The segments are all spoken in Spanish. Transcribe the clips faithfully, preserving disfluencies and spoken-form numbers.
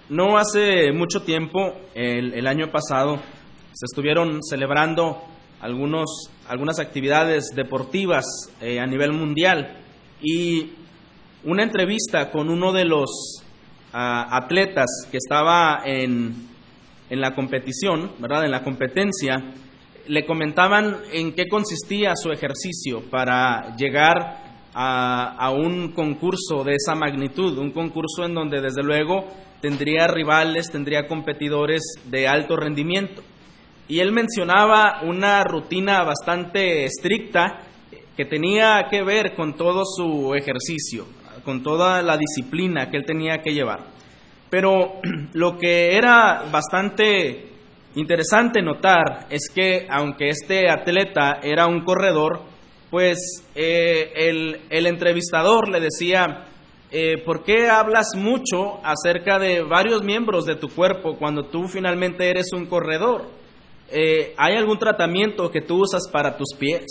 No hace mucho tiempo, el, el año pasado, se estuvieron celebrando algunos, algunas actividades deportivas eh, a nivel mundial, y una entrevista con uno de los uh, atletas que estaba en, en la competición, ¿verdad? En la competencia, le comentaban en qué consistía su ejercicio para llegar a, a un concurso de esa magnitud, un concurso en donde desde luego tendría rivales, tendría competidores de alto rendimiento. Y él mencionaba una rutina bastante estricta que tenía que ver con todo su ejercicio, con toda la disciplina que él tenía que llevar. Pero lo que era bastante interesante notar es que aunque este atleta era un corredor, pues eh, el, el entrevistador le decía, eh, ¿por qué hablas mucho acerca de varios miembros de tu cuerpo cuando tú finalmente eres un corredor? Eh, ¿Hay algún tratamiento que tú usas para tus pies?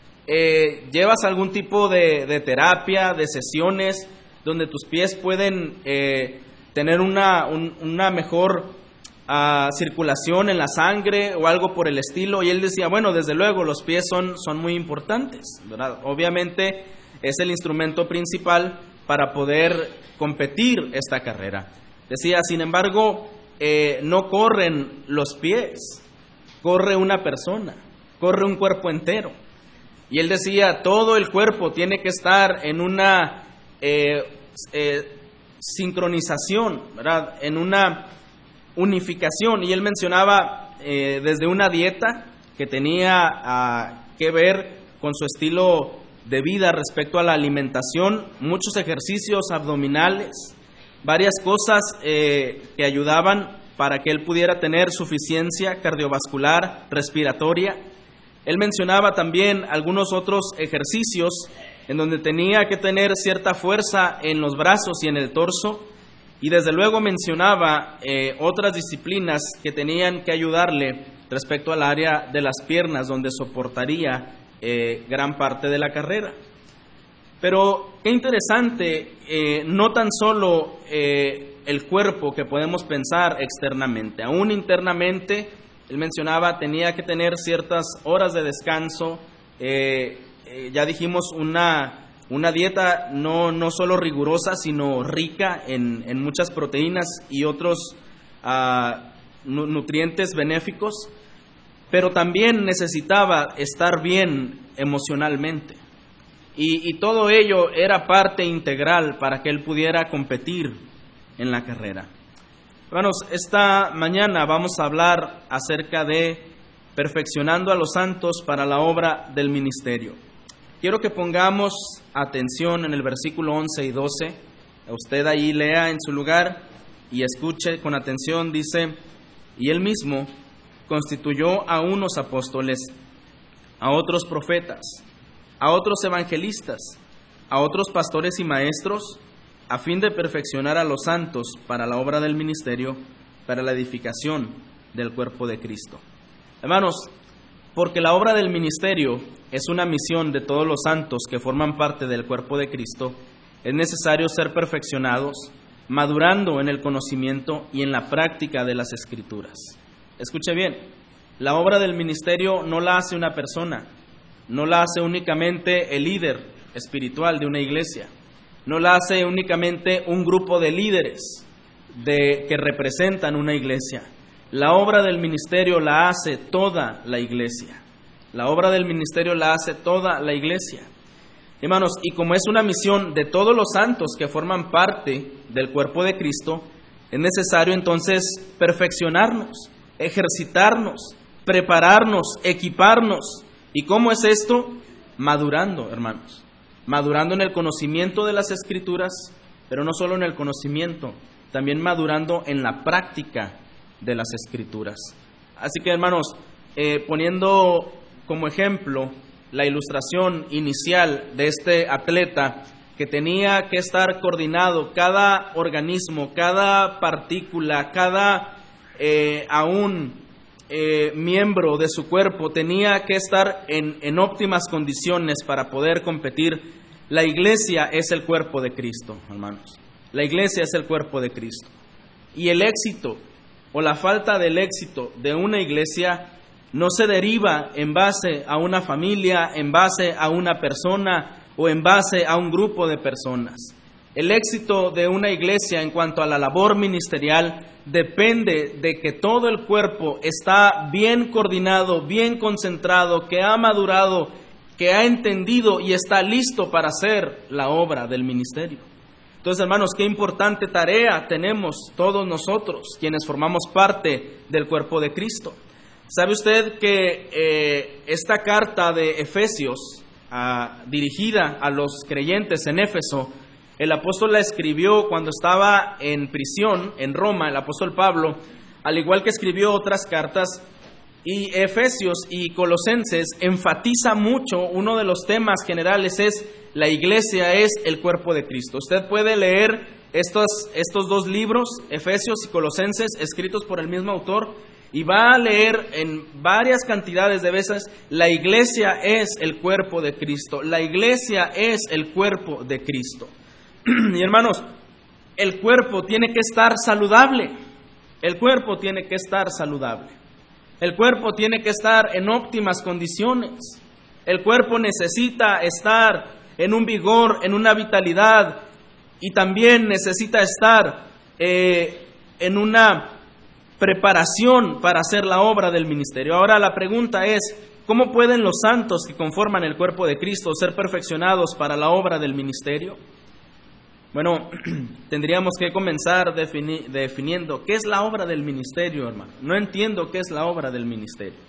Eh, ¿Llevas algún tipo de, de terapia, de sesiones donde tus pies pueden eh, tener una, un, una mejor uh, circulación en la sangre o algo por el estilo? Y él decía, bueno, desde luego los pies son, son muy importantes, ¿verdad? Obviamente es el instrumento principal para poder competir esta carrera. Decía, sin embargo, eh, no corren los pies, corre una persona, corre un cuerpo entero. Y él decía, todo el cuerpo tiene que estar en una eh, eh, sincronización, ¿verdad? En una unificación. Y él mencionaba eh, desde una dieta que tenía uh, que ver con su estilo de vida respecto a la alimentación, muchos ejercicios abdominales, varias cosas eh, que ayudaban para que él pudiera tener suficiencia cardiovascular, respiratoria. Él mencionaba también algunos otros ejercicios en donde tenía que tener cierta fuerza en los brazos y en el torso, y desde luego mencionaba eh, otras disciplinas que tenían que ayudarle respecto al área de las piernas, donde soportaría eh, gran parte de la carrera. Pero qué interesante, eh, no tan solo eh, el cuerpo que podemos pensar externamente, aún internamente. Él mencionaba, tenía que tener ciertas horas de descanso, eh, eh, ya dijimos, una, una dieta no, no solo rigurosa, sino rica en, en muchas proteínas y otros uh, nutrientes benéficos, pero también necesitaba estar bien emocionalmente. Y, y todo ello era parte integral para que él pudiera competir en la carrera. Hermanos, esta mañana vamos a hablar acerca de perfeccionando a los santos para la obra del ministerio. Quiero que pongamos atención en el versículo once y doce. Usted ahí lea en su lugar y escuche con atención. Dice, y él mismo constituyó a unos apóstoles, a otros profetas, a otros evangelistas, a otros pastores y maestros, a fin de perfeccionar a los santos para la obra del ministerio, para la edificación del cuerpo de Cristo. Hermanos, porque la obra del ministerio es una misión de todos los santos que forman parte del cuerpo de Cristo, es necesario ser perfeccionados, madurando en el conocimiento y en la práctica de las Escrituras. Escuche bien, la obra del ministerio no la hace una persona, no la hace únicamente el líder espiritual de una iglesia, no la hace únicamente un grupo de líderes de, que representan una iglesia. La obra del ministerio la hace toda la iglesia. La obra del ministerio la hace toda la iglesia. Hermanos, y como es una misión de todos los santos que forman parte del cuerpo de Cristo, es necesario entonces perfeccionarnos, ejercitarnos, prepararnos, equiparnos. ¿Y cómo es esto? Madurando, hermanos. Madurando en el conocimiento de las Escrituras, pero no solo en el conocimiento, también madurando en la práctica de las Escrituras. Así que, hermanos, eh, poniendo como ejemplo la ilustración inicial de este atleta que tenía que estar coordinado, cada organismo, cada partícula, cada eh, aún eh, miembro de su cuerpo tenía que estar en, en óptimas condiciones para poder competir. La iglesia es el cuerpo de Cristo, hermanos. La iglesia es el cuerpo de Cristo. Y el éxito o la falta del éxito de una iglesia no se deriva en base a una familia, en base a una persona o en base a un grupo de personas. El éxito de una iglesia en cuanto a la labor ministerial depende de que todo el cuerpo está bien coordinado, bien concentrado, que ha madurado, que ha entendido y está listo para hacer la obra del ministerio. Entonces, hermanos, qué importante tarea tenemos todos nosotros, quienes formamos parte del cuerpo de Cristo. ¿Sabe usted que eh, esta carta de Efesios, ah, dirigida a los creyentes en Éfeso, el apóstol la escribió cuando estaba en prisión en Roma, el apóstol Pablo, al igual que escribió otras cartas? Y Efesios y Colosenses enfatiza mucho, uno de los temas generales es: la iglesia es el cuerpo de Cristo. Usted puede leer estos, estos dos libros, Efesios y Colosenses, escritos por el mismo autor, y va a leer en varias cantidades de veces: la iglesia es el cuerpo de Cristo, la iglesia es el cuerpo de Cristo. Y hermanos, el cuerpo tiene que estar saludable, el cuerpo tiene que estar saludable. El cuerpo tiene que estar en óptimas condiciones. El cuerpo necesita estar en un vigor, en una vitalidad, y también necesita estar eh, en una preparación para hacer la obra del ministerio. Ahora la pregunta es: ¿cómo pueden los santos que conforman el cuerpo de Cristo ser perfeccionados para la obra del ministerio? Bueno, tendríamos que comenzar defini- definiendo qué es la obra del ministerio, hermano. No entiendo qué es la obra del ministerio.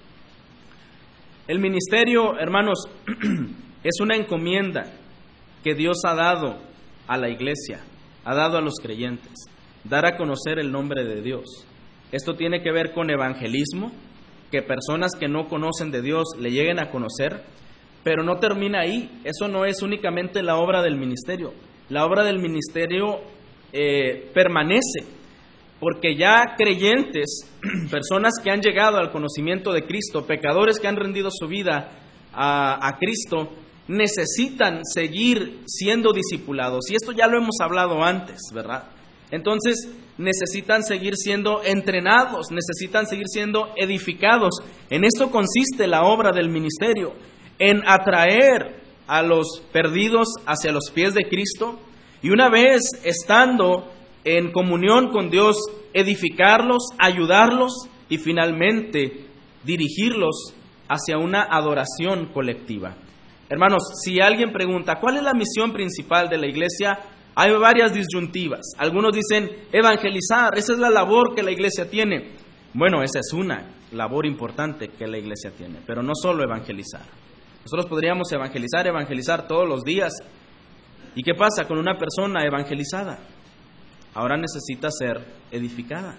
El ministerio, hermanos, es una encomienda que Dios ha dado a la iglesia, ha dado a los creyentes, dar a conocer el nombre de Dios. Esto tiene que ver con evangelismo, que personas que no conocen de Dios le lleguen a conocer, pero no termina ahí. Eso no es únicamente la obra del ministerio. La obra del ministerio eh, permanece, porque ya creyentes, personas que han llegado al conocimiento de Cristo, pecadores que han rendido su vida a, a Cristo, necesitan seguir siendo discipulados. Y esto ya lo hemos hablado antes, ¿verdad? Entonces, necesitan seguir siendo entrenados, necesitan seguir siendo edificados. En esto consiste la obra del ministerio, en atraer a los perdidos hacia los pies de Cristo, y una vez estando en comunión con Dios, edificarlos, ayudarlos y finalmente dirigirlos hacia una adoración colectiva. Hermanos, si alguien pregunta ¿cuál es la misión principal de la iglesia?, hay varias disyuntivas. Algunos dicen evangelizar, esa es la labor que la iglesia tiene. Bueno, esa es una labor importante que la iglesia tiene, pero no solo evangelizar. Nosotros podríamos evangelizar, evangelizar todos los días. ¿Y qué pasa con una persona evangelizada? Ahora necesita ser edificada.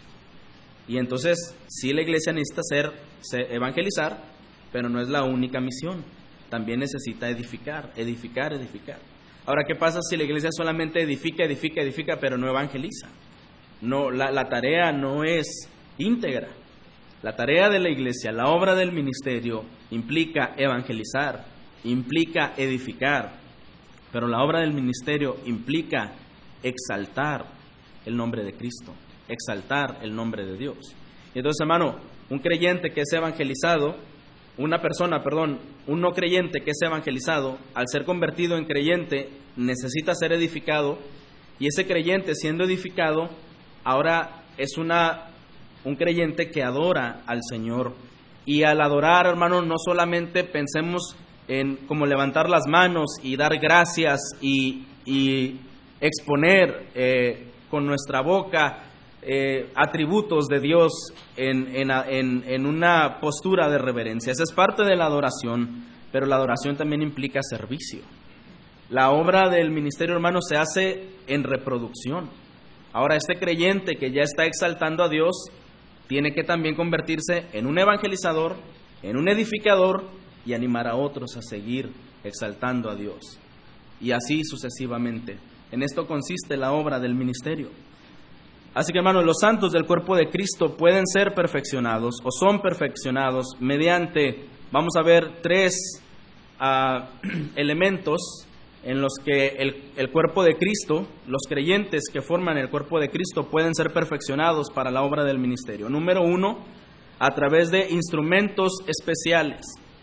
Y entonces, sí, la iglesia necesita ser, ser evangelizar, pero no es la única misión. También necesita edificar, edificar, edificar. Ahora, ¿qué pasa si la iglesia solamente edifica, edifica, edifica, pero no evangeliza? No, la, la tarea no es íntegra. La tarea de la iglesia, la obra del ministerio, implica evangelizar, implica edificar, pero la obra del ministerio implica exaltar el nombre de Cristo, exaltar el nombre de Dios. Y entonces, hermano, un creyente que es evangelizado, una persona, perdón, un no creyente que es evangelizado, al ser convertido en creyente, necesita ser edificado, y ese creyente siendo edificado, ahora es una... un creyente que adora al Señor. Y al adorar, hermanos, no solamente pensemos en como levantar las manos y dar gracias y, y exponer eh, con nuestra boca eh, atributos de Dios en, en, en, en una postura de reverencia. Esa es parte de la adoración, pero la adoración también implica servicio. La obra del ministerio, hermanos, se hace en reproducción. Ahora, este creyente que ya está exaltando a Dios tiene que también convertirse en un evangelizador, en un edificador y animar a otros a seguir exaltando a Dios. Y así sucesivamente. En esto consiste la obra del ministerio. Así que, hermanos, los santos del cuerpo de Cristo pueden ser perfeccionados o son perfeccionados mediante, vamos a ver, tres uh, elementos en los que el, el cuerpo de Cristo, los creyentes que forman el cuerpo de Cristo pueden ser perfeccionados para la obra del ministerio. Número uno, a través de instrumentos especiales,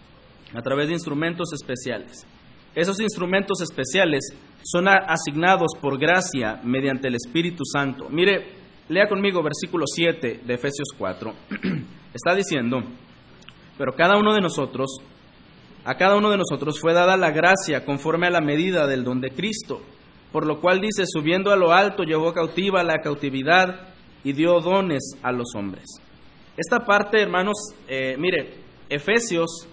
a través de instrumentos especiales. Esos instrumentos especiales son asignados por gracia mediante el Espíritu Santo. Mire, lea conmigo versículo siete de Efesios cuatro. Está diciendo: pero cada uno de nosotros, a cada uno de nosotros fue dada la gracia conforme a la medida del don de Cristo, por lo cual dice: subiendo a lo alto llevó cautiva la cautividad y dio dones a los hombres. Esta parte, hermanos, eh, mire, Efesios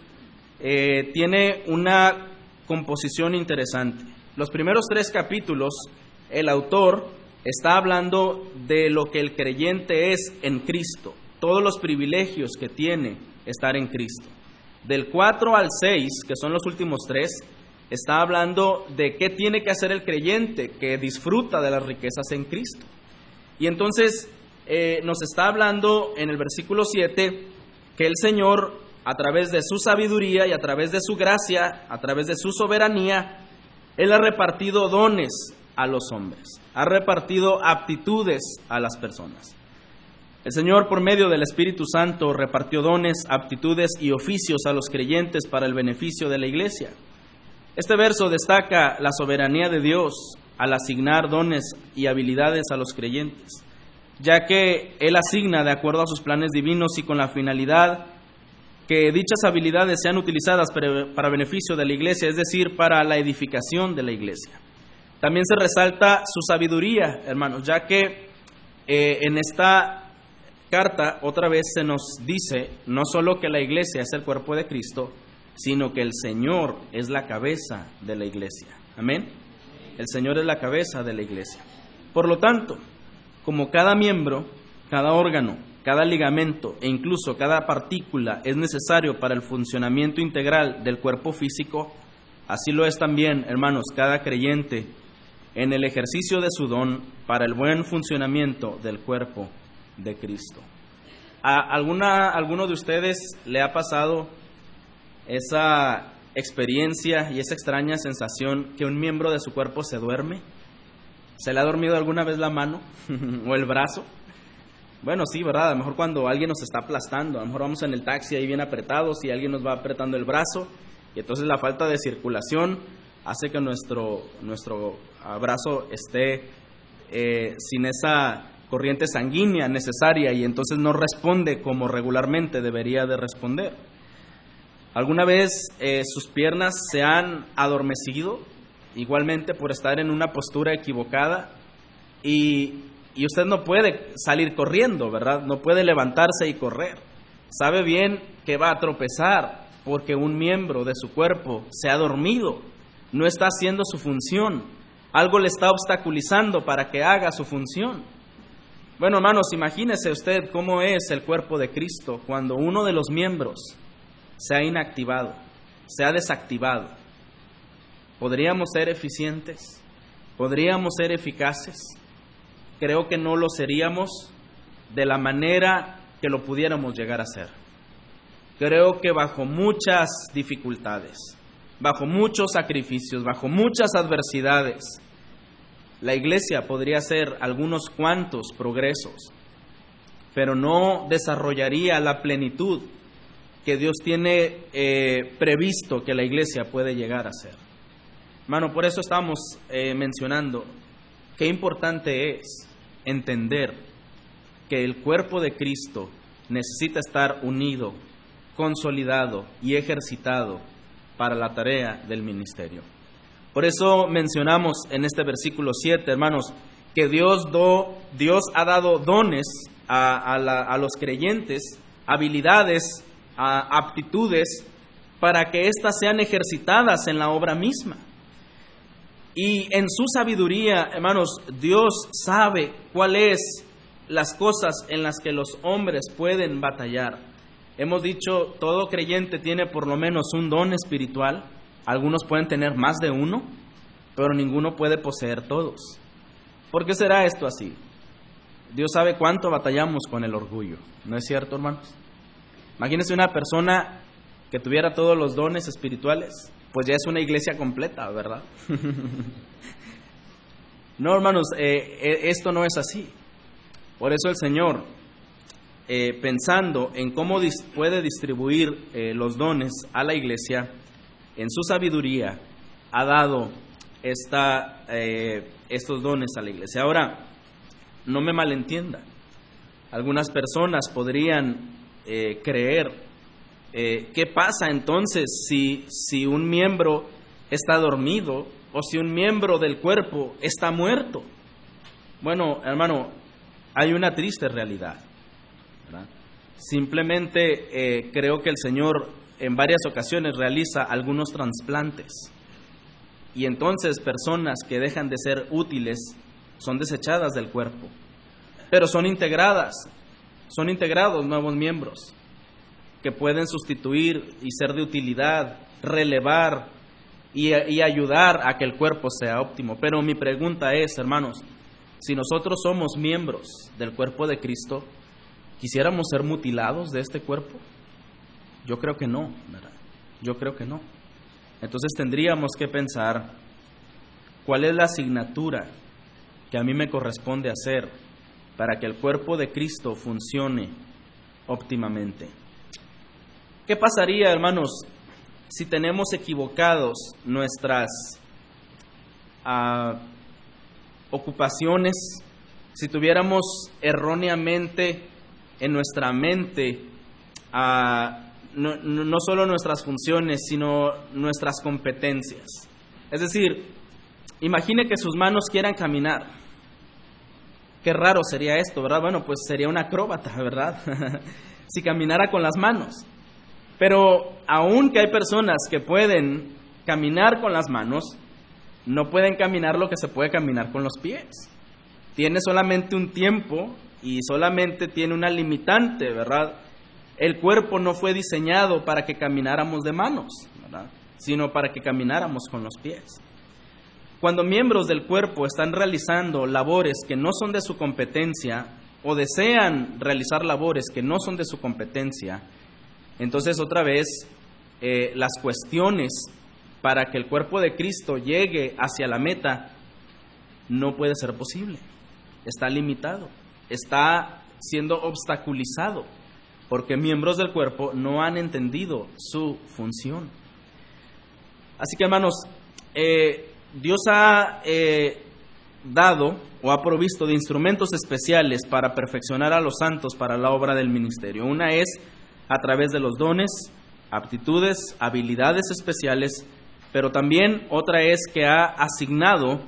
eh, tiene una composición interesante. Los primeros tres capítulos, el autor está hablando de lo que el creyente es en Cristo, todos los privilegios que tiene estar en Cristo. Del cuatro al seis, que son los últimos tres, está hablando de qué tiene que hacer el creyente que disfruta de las riquezas en Cristo. Y entonces eh, nos está hablando en el versículo siete que el Señor, a través de su sabiduría y a través de su gracia, a través de su soberanía, Él ha repartido dones a los hombres, ha repartido aptitudes a las personas. El Señor, por medio del Espíritu Santo, repartió dones, aptitudes y oficios a los creyentes para el beneficio de la iglesia. Este verso destaca la soberanía de Dios al asignar dones y habilidades a los creyentes, ya que Él asigna de acuerdo a sus planes divinos y con la finalidad que dichas habilidades sean utilizadas para beneficio de la iglesia, es decir, para la edificación de la iglesia. También se resalta su sabiduría, hermanos, ya que eh, en esta carta otra vez se nos dice no solo que la iglesia es el cuerpo de Cristo, sino que el Señor es la cabeza de la iglesia. Amén. El Señor es la cabeza de la iglesia. Por lo tanto, como cada miembro, cada órgano, cada ligamento e incluso cada partícula es necesario para el funcionamiento integral del cuerpo físico, así lo es también, hermanos, cada creyente en el ejercicio de su don para el buen funcionamiento del cuerpo de Cristo. ¿A alguna, alguno de ustedes le ha pasado esa experiencia y esa extraña sensación que un miembro de su cuerpo se duerme? ¿Se le ha dormido alguna vez la mano o el brazo? Bueno, sí, ¿verdad? A lo mejor cuando alguien nos está aplastando, a lo mejor vamos en el taxi ahí bien apretados y alguien nos va apretando el brazo, y entonces la falta de circulación hace que nuestro, nuestro brazo esté eh, sin esa corriente sanguínea necesaria y entonces no responde como regularmente debería de responder. ¿Alguna vez eh, sus piernas se han adormecido igualmente por estar en una postura equivocada y, y usted no puede salir corriendo, ¿verdad? No puede levantarse y correr. Sabe bien que va a tropezar porque un miembro de su cuerpo se ha dormido, no está haciendo su función, algo le está obstaculizando para que haga su función. Bueno, hermanos, imagínese usted cómo es el cuerpo de Cristo cuando uno de los miembros se ha inactivado, se ha desactivado. ¿Podríamos ser eficientes? ¿Podríamos ser eficaces? Creo que no lo seríamos de la manera que lo pudiéramos llegar a ser. Creo que bajo muchas dificultades, bajo muchos sacrificios, bajo muchas adversidades, la iglesia podría hacer algunos cuantos progresos, pero no desarrollaría la plenitud que Dios tiene eh, previsto que la iglesia puede llegar a ser. Hermano, por eso estamos eh, mencionando qué importante es entender que el cuerpo de Cristo necesita estar unido, consolidado y ejercitado para la tarea del ministerio. Por eso mencionamos en este versículo siete, hermanos, que Dios, do, Dios ha dado dones a, a, la, a los creyentes, habilidades, a, aptitudes, para que éstas sean ejercitadas en la obra misma. Y en su sabiduría, hermanos, Dios sabe cuáles las cosas en las que los hombres pueden batallar. Hemos dicho, todo creyente tiene por lo menos un don espiritual. Algunos pueden tener más de uno, pero ninguno puede poseer todos. ¿Por qué será esto así? Dios sabe cuánto batallamos con el orgullo, ¿no es cierto, hermanos? Imagínense una persona que tuviera todos los dones espirituales, pues ya es una iglesia completa, ¿verdad? No, hermanos, eh, esto no es así. Por eso el Señor, eh, pensando en cómo dis- puede distribuir eh, los dones a la iglesia, en su sabiduría ha dado esta, eh, estos dones a la iglesia. Ahora, no me malentienda. Algunas personas podrían eh, creer, eh, ¿qué pasa entonces si, si un miembro está dormido o si un miembro del cuerpo está muerto? Bueno, hermano, hay una triste realidad, ¿verdad? Simplemente eh, creo que el Señor en varias ocasiones realiza algunos trasplantes y entonces personas que dejan de ser útiles son desechadas del cuerpo, pero son integradas, son integrados nuevos miembros que pueden sustituir y ser de utilidad, relevar y, y ayudar a que el cuerpo sea óptimo. Pero mi pregunta es, hermanos, si nosotros somos miembros del cuerpo de Cristo, ¿quisiéramos ser mutilados de este cuerpo? Yo creo que no, ¿verdad? Yo creo que no. Entonces tendríamos que pensar, ¿cuál es la asignatura que a mí me corresponde hacer para que el cuerpo de Cristo funcione óptimamente? ¿Qué pasaría, hermanos, si tenemos equivocados nuestras uh, ocupaciones, si tuviéramos erróneamente en nuestra mente uh, no, no solo nuestras funciones, sino nuestras competencias? Es decir, imagine que sus manos quieran caminar. Qué raro sería esto, ¿verdad? Bueno, pues sería un acróbata, ¿verdad? Si caminara con las manos. Pero aun que hay personas que pueden caminar con las manos, no pueden caminar lo que se puede caminar con los pies. Tiene solamente un tiempo y solamente tiene una limitante, ¿verdad? El cuerpo no fue diseñado para que camináramos de manos, ¿verdad?, sino para que camináramos con los pies. Cuando miembros del cuerpo están realizando labores que no son de su competencia o desean realizar labores que no son de su competencia, entonces otra vez eh, las cuestiones para que el cuerpo de Cristo llegue hacia la meta no puede ser posible. Está limitado, está siendo obstaculizado porque miembros del cuerpo no han entendido su función. Así que, hermanos, eh, Dios ha eh, dado o ha provisto de instrumentos especiales para perfeccionar a los santos para la obra del ministerio. Una es a través de los dones, aptitudes, habilidades especiales, pero también otra es que ha asignado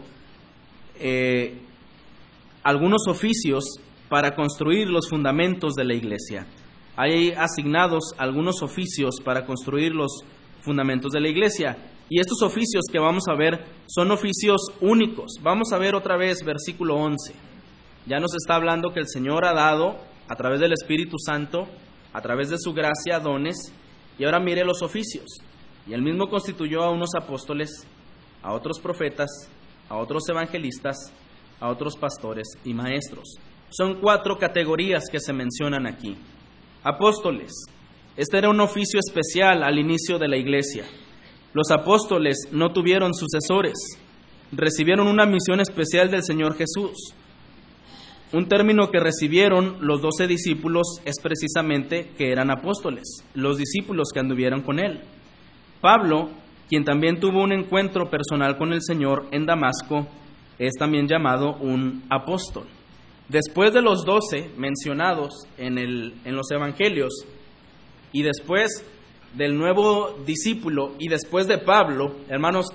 eh, algunos oficios para construir los fundamentos de la iglesia. Hay asignados algunos oficios para construir los fundamentos de la iglesia. Y estos oficios que vamos a ver son oficios únicos. Vamos a ver otra vez versículo once. Ya nos está hablando que el Señor ha dado a través del Espíritu Santo, a través de su gracia, dones. Y ahora mire los oficios. Y él mismo constituyó a unos apóstoles, a otros profetas, a otros evangelistas, a otros pastores y maestros. Son cuatro categorías que se mencionan aquí. Apóstoles. Este era un oficio especial al inicio de la iglesia. Los apóstoles no tuvieron sucesores, recibieron una misión especial del Señor Jesús. Un término que recibieron los doce discípulos es precisamente que eran apóstoles, los discípulos que anduvieron con él. Pablo, quien también tuvo un encuentro personal con el Señor en Damasco, es también llamado un apóstol. Después de los doce mencionados en, el, en los evangelios, y después del nuevo discípulo y después de Pablo, hermanos,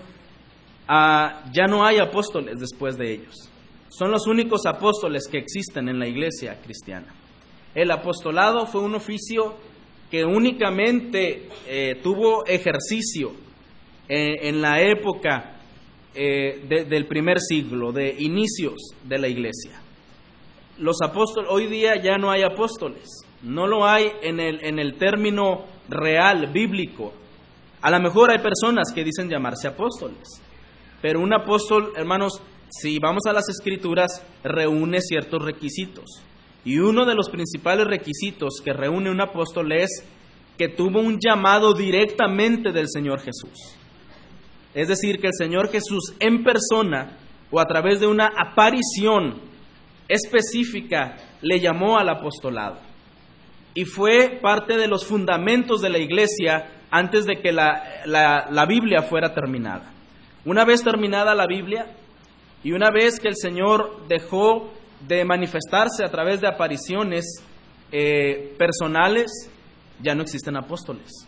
uh, ya no hay apóstoles después de ellos. Son los únicos apóstoles que existen en la iglesia cristiana. El apostolado fue un oficio que únicamente eh, tuvo ejercicio eh, en la época eh, de, del primer siglo, de inicios de la iglesia. Los apóstoles, hoy día ya no hay apóstoles. No lo hay en el, en el término real, bíblico. A lo mejor hay personas que dicen llamarse apóstoles, pero un apóstol, hermanos, si vamos a las Escrituras, reúne ciertos requisitos. Y uno de los principales requisitos que reúne un apóstol es que tuvo un llamado directamente del Señor Jesús. Es decir, que el Señor Jesús en persona o a través de una aparición específica le llamó al apostolado. Y fue parte de los fundamentos de la iglesia antes de que la, la, la Biblia fuera terminada. Una vez terminada la Biblia y una vez que el Señor dejó de manifestarse a través de apariciones eh, personales, ya no existen apóstoles.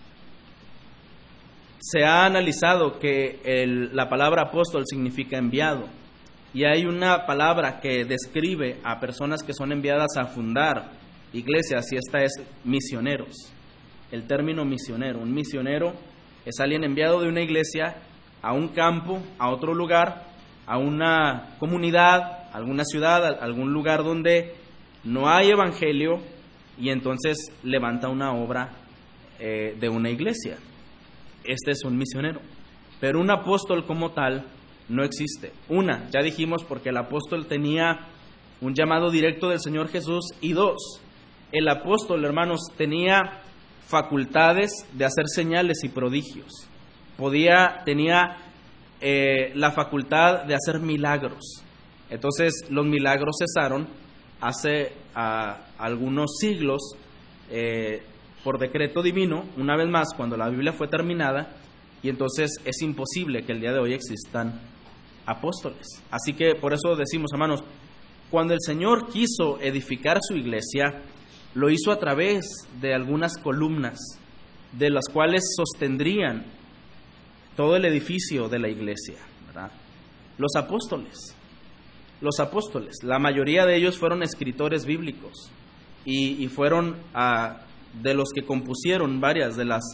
Se ha analizado que el, la palabra apóstol significa enviado, y hay una palabra que describe a personas que son enviadas a fundar iglesias, y esta es misioneros. El término misionero, un misionero es alguien enviado de una iglesia a un campo, a otro lugar, a una comunidad, alguna ciudad, a algún lugar donde no hay evangelio, y entonces levanta una obra eh, de una iglesia. Este es un misionero. Pero un apóstol como tal no existe. Una, ya dijimos, porque el apóstol tenía un llamado directo del Señor Jesús. Y dos, el apóstol, hermanos, tenía facultades de hacer señales y prodigios. Podía, tenía eh, la facultad de hacer milagros. Entonces, los milagros cesaron hace a, algunos siglos, eh, por decreto divino, una vez más, cuando la Biblia fue terminada, y entonces es imposible que el día de hoy existan apóstoles. Así que por eso decimos, hermanos, cuando el Señor quiso edificar su iglesia, lo hizo a través de algunas columnas, de las cuales sostendrían todo el edificio de la iglesia, ¿verdad? Los apóstoles, los apóstoles, la mayoría de ellos fueron escritores bíblicos, y, y fueron a de los que compusieron varias de las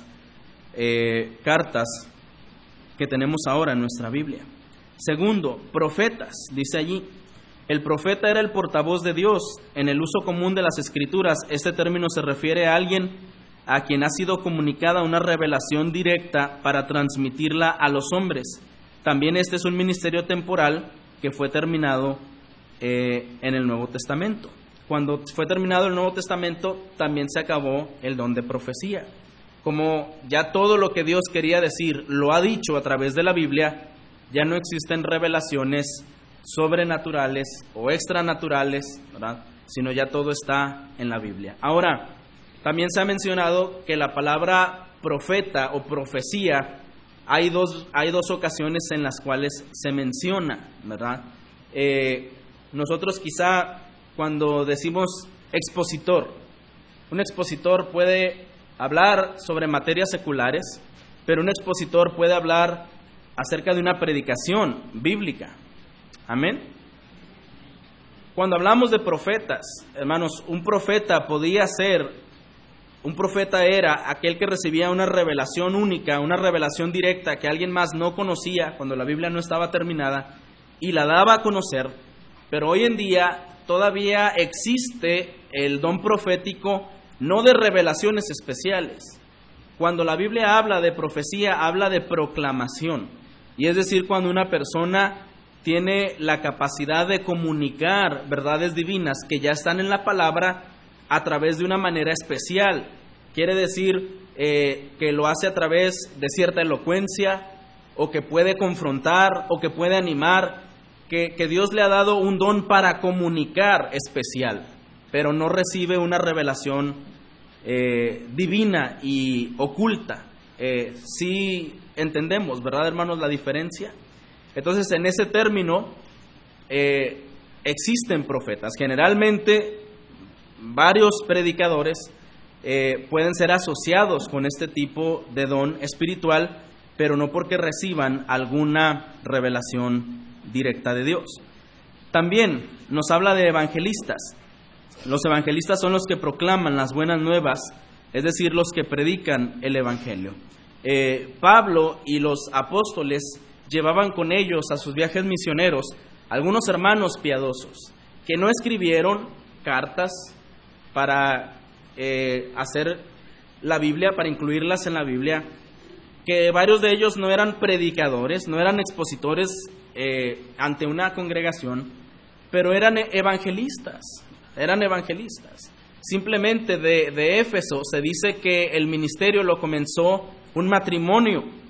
eh, cartas que tenemos ahora en nuestra Biblia. Segundo, profetas, dice allí. El profeta era el portavoz de Dios. En el uso común de las Escrituras, este término se refiere a alguien a quien ha sido comunicada una revelación directa para transmitirla a los hombres. También este es un ministerio temporal que fue terminado eh, en el Nuevo Testamento. Cuando fue terminado el Nuevo Testamento, también se acabó el don de profecía. Como ya todo lo que Dios quería decir lo ha dicho a través de la Biblia, ya no existen revelaciones sobrenaturales o extranaturales, ¿verdad? Sino ya todo está en la Biblia. Ahora, también se ha mencionado que la palabra profeta o profecía, hay dos, hay dos ocasiones en las cuales se menciona, ¿verdad? Eh, nosotros quizá cuando decimos expositor, un expositor puede hablar sobre materias seculares, pero un expositor puede hablar acerca de una predicación bíblica. Amén. Cuando hablamos de profetas, hermanos, un profeta podía ser, un profeta era aquel que recibía una revelación única, una revelación directa que alguien más no conocía cuando la Biblia no estaba terminada y la daba a conocer. Pero hoy en día todavía existe el don profético, no de revelaciones especiales. Cuando la Biblia habla de profecía, habla de proclamación. Y es decir, cuando una persona tiene la capacidad de comunicar verdades divinas que ya están en la palabra a través de una manera especial. Quiere decir eh, que lo hace a través de cierta elocuencia, o que puede confrontar, o que puede animar, que, que Dios le ha dado un don para comunicar especial, pero no recibe una revelación eh, divina y oculta. Eh, sí entendemos, ¿verdad, hermanos, la diferencia? Entonces, en ese término, eh, existen profetas. Generalmente, varios predicadores eh, pueden ser asociados con este tipo de don espiritual, pero no porque reciban alguna revelación directa de Dios. También nos habla de evangelistas. Los evangelistas son los que proclaman las buenas nuevas, es decir, los que predican el evangelio. Eh, Pablo y los apóstoles llevaban con ellos a sus viajes misioneros algunos hermanos piadosos que no escribieron cartas para eh, hacer la Biblia, para incluirlas en la Biblia, que varios de ellos no eran predicadores, no eran expositores eh, ante una congregación, pero eran evangelistas, eran evangelistas. Simplemente de, de Éfeso se dice que el ministerio lo comenzó un matrimonio.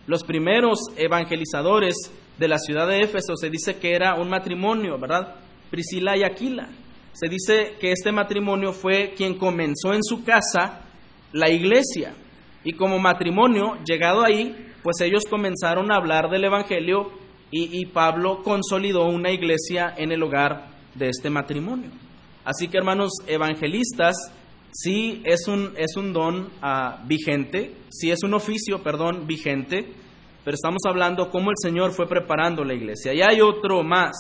los primeros evangelizadores de la ciudad de Éfeso, se dice que era un matrimonio, ¿verdad? Priscila y Aquila. Se dice que este matrimonio fue quien comenzó en su casa la iglesia. Y como matrimonio, llegado ahí, pues ellos comenzaron a hablar del evangelio y, y Pablo consolidó una iglesia en el hogar de este matrimonio. Así que, hermanos evangelistas, sí es un, es un don uh, vigente, sí es un oficio, perdón, vigente, pero estamos hablando cómo el Señor fue preparando la iglesia. Y hay otro más,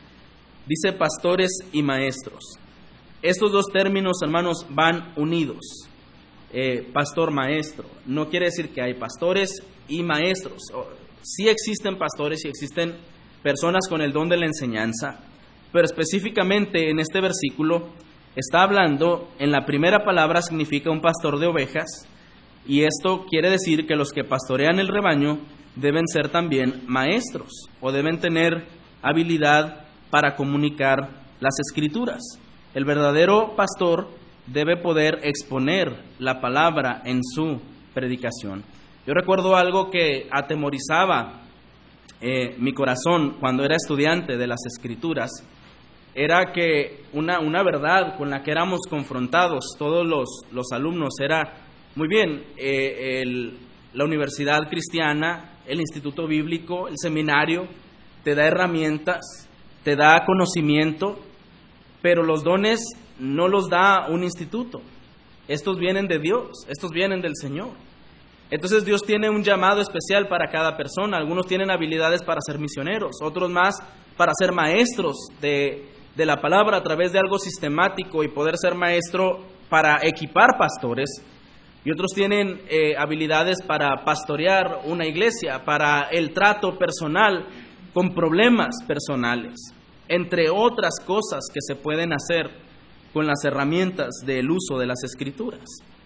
dice pastores y maestros. Estos dos términos, hermanos, van unidos. Eh, pastor, maestro, no quiere decir que hay pastores y maestros. Sí existen pastores y existen personas con el don de la enseñanza, pero específicamente en este versículo está hablando, en la primera palabra significa un pastor de ovejas, y esto quiere decir que los que pastorean el rebaño deben ser también maestros o deben tener habilidad para comunicar las escrituras. El verdadero pastor debe poder exponer la palabra en su predicación. Yo recuerdo algo que atemorizaba eh, mi corazón cuando era estudiante de las escrituras, era que una, una verdad con la que éramos confrontados todos los, los alumnos era, muy bien, eh, el, la universidad cristiana, el instituto bíblico, el seminario, te da herramientas, te da conocimiento, pero los dones no los da un instituto. Estos vienen de Dios, estos vienen del Señor. Entonces Dios tiene un llamado especial para cada persona. Algunos tienen habilidades para ser misioneros, otros más para ser maestros de, de la palabra a través de algo sistemático y poder ser maestro para equipar pastores. Y otros tienen eh, habilidades para pastorear una iglesia, para el trato personal con problemas personales, entre otras cosas que se pueden hacer con las herramientas del uso de las escrituras.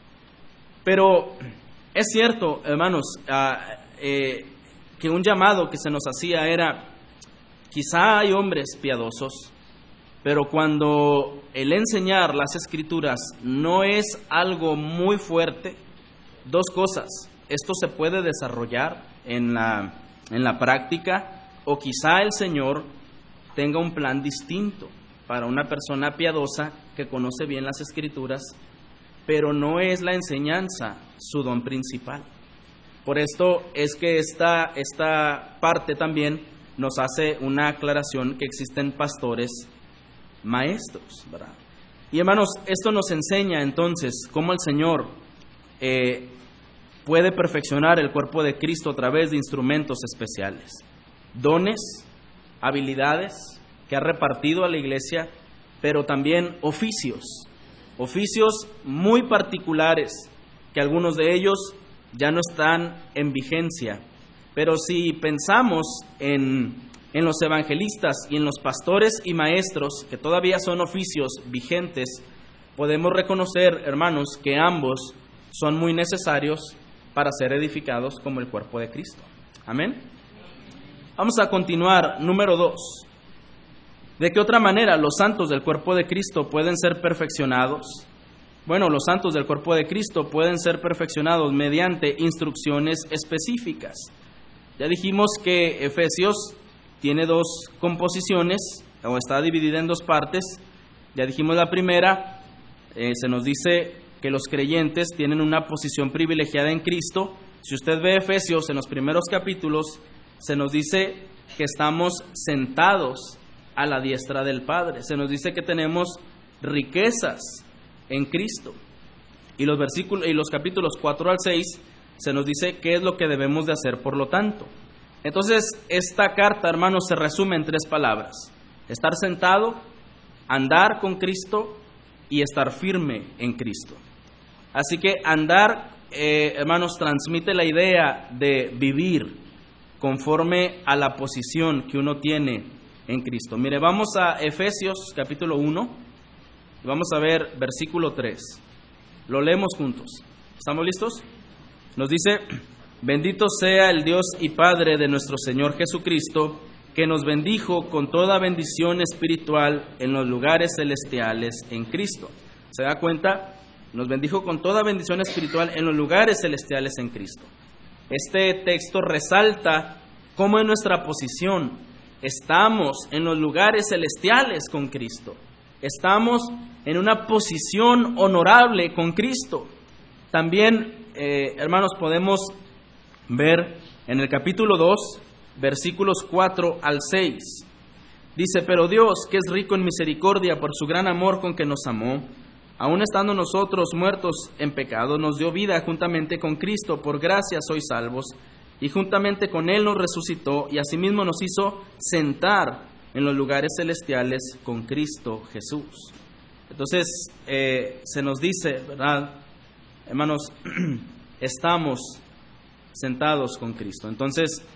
Pero es cierto, hermanos, uh, eh, que un llamado que se nos hacía era, quizá hay hombres piadosos, pero cuando el enseñar las escrituras no es algo muy fuerte, dos cosas: esto se puede desarrollar en la, en la práctica, o quizá el Señor tenga un plan distinto para una persona piadosa que conoce bien las escrituras, pero no es la enseñanza su don principal. Por esto es que esta, esta parte también nos hace una aclaración que existen pastores maestros, ¿verdad? Y hermanos, esto nos enseña entonces cómo el Señor eh, puede perfeccionar el cuerpo de Cristo a través de instrumentos especiales, dones, habilidades que ha repartido a la iglesia, pero también oficios, oficios muy particulares, que algunos de ellos ya no están en vigencia. Pero si pensamos en, en los evangelistas y en los pastores y maestros, que todavía son oficios vigentes, podemos reconocer, hermanos, que ambos son muy necesarios para ser edificados como el cuerpo de Cristo. Amén. Vamos a continuar. Número dos. ¿De qué otra manera los santos del cuerpo de Cristo pueden ser perfeccionados? Bueno, los santos del cuerpo de Cristo pueden ser perfeccionados mediante instrucciones específicas. Ya dijimos que Efesios tiene dos composiciones, o está dividida en dos partes. Ya dijimos la primera, eh, se nos dice que los creyentes tienen una posición privilegiada en Cristo. Si usted ve Efesios en los primeros capítulos, se nos dice que estamos sentados a la diestra del Padre. Se nos dice que tenemos riquezas en Cristo. Y los versículos y los capítulos cuatro al seis se nos dice qué es lo que debemos de hacer, por lo tanto. Entonces, esta carta, hermanos, se resume en tres palabras: estar sentado, andar con Cristo y estar firme en Cristo. Así que andar, eh, hermanos, transmite la idea de vivir conforme a la posición que uno tiene en Cristo. Mire, vamos a Efesios capítulo uno y vamos a ver versículo tres. Lo leemos juntos. ¿Estamos listos? Nos dice: bendito sea el Dios y Padre de nuestro Señor Jesucristo, que nos bendijo con toda bendición espiritual en los lugares celestiales en Cristo. ¿Se da cuenta? Nos bendijo con toda bendición espiritual en los lugares celestiales en Cristo. Este texto resalta cómo es nuestra posición. Estamos en los lugares celestiales con Cristo. Estamos en una posición honorable con Cristo. También, eh, hermanos, podemos ver en el capítulo dos, versículos cuatro al seis. Dice: pero Dios, que es rico en misericordia por su gran amor con que nos amó, aun estando nosotros muertos en pecado, nos dio vida juntamente con Cristo. Por gracia sois salvos, y juntamente con Él nos resucitó, y asimismo nos hizo sentar en los lugares celestiales con Cristo Jesús. Entonces, eh, se nos dice, ¿verdad, hermanos? Estamos sentados con Cristo. Entonces,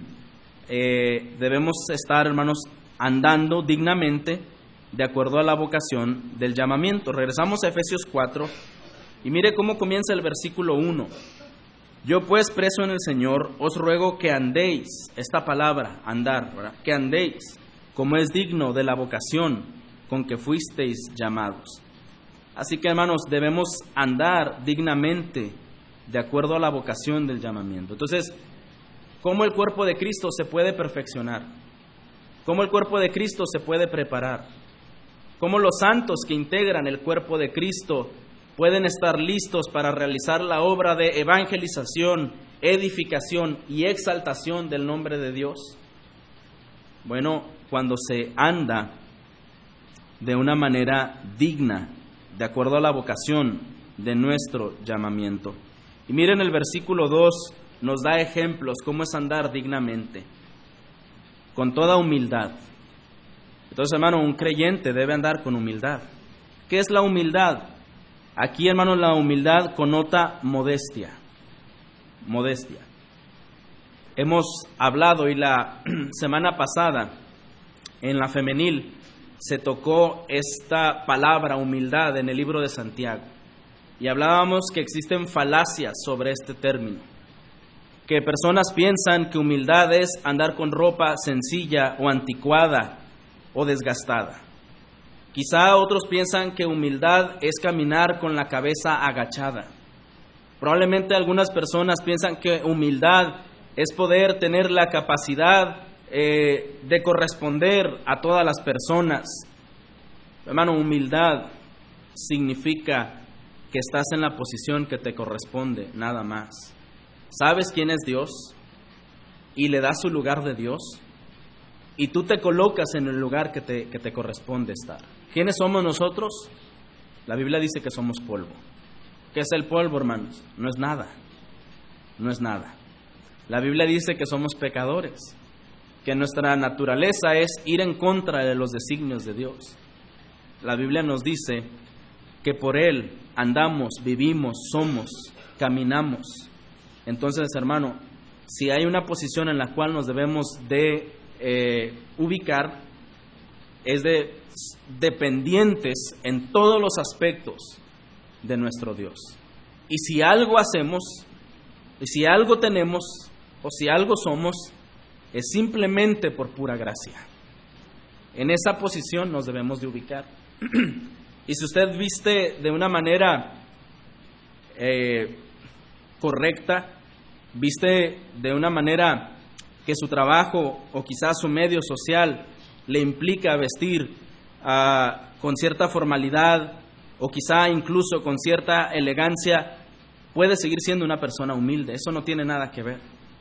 eh, debemos estar, hermanos, andando dignamente de acuerdo a la vocación del llamamiento. Regresamos a Efesios cuatro y mire cómo comienza el versículo uno. Yo pues, preso en el Señor, os ruego que andéis, esta palabra, andar, ¿verdad? Que andéis como es digno de la vocación con que fuisteis llamados. Así que, hermanos, debemos andar dignamente de acuerdo a la vocación del llamamiento. Entonces, ¿cómo el cuerpo de Cristo se puede perfeccionar? ¿Cómo el cuerpo de Cristo se puede preparar? ¿Cómo los santos que integran el cuerpo de Cristo pueden estar listos para realizar la obra de evangelización, edificación y exaltación del nombre de Dios? Bueno, cuando se anda de una manera digna, de acuerdo a la vocación de nuestro llamamiento. Y miren, el versículo dos nos da ejemplos cómo es andar dignamente, con toda humildad. Entonces, hermano, un creyente debe andar con humildad. ¿Qué es la humildad? Aquí, hermano, la humildad connota modestia. Modestia. Hemos hablado, y la semana pasada en la femenil se tocó esta palabra humildad en el libro de Santiago. Y hablábamos que existen falacias sobre este término. Que personas piensan que humildad es andar con ropa sencilla o anticuada o desgastada. Quizá otros piensan que humildad es caminar con la cabeza agachada. Probablemente algunas personas piensan que humildad es poder tener la capacidad eh, de corresponder a todas las personas. Hermano, humildad significa que estás en la posición que te corresponde, nada más. ¿Sabes quién es Dios? Y le das su lugar de Dios. Y tú te colocas en el lugar que te, que te corresponde estar. ¿Quiénes somos nosotros? La Biblia dice que somos polvo. ¿Qué es el polvo, hermanos? No es nada. No es nada. La Biblia dice que somos pecadores, que nuestra naturaleza es ir en contra de los designios de Dios. La Biblia nos dice que por Él andamos, vivimos, somos, caminamos. Entonces, hermano, si hay una posición en la cual nos debemos de eh, ubicar, es de dependientes en todos los aspectos de nuestro Dios. Y si algo hacemos, y si algo tenemos, o si algo somos, es simplemente por pura gracia. En esa posición nos debemos de ubicar. Y si usted viste de una manera eh, correcta, viste de una manera que su trabajo o quizás su medio social le implica vestir uh, con cierta formalidad o quizá incluso con cierta elegancia, puede seguir siendo una persona humilde. Eso no tiene nada que ver.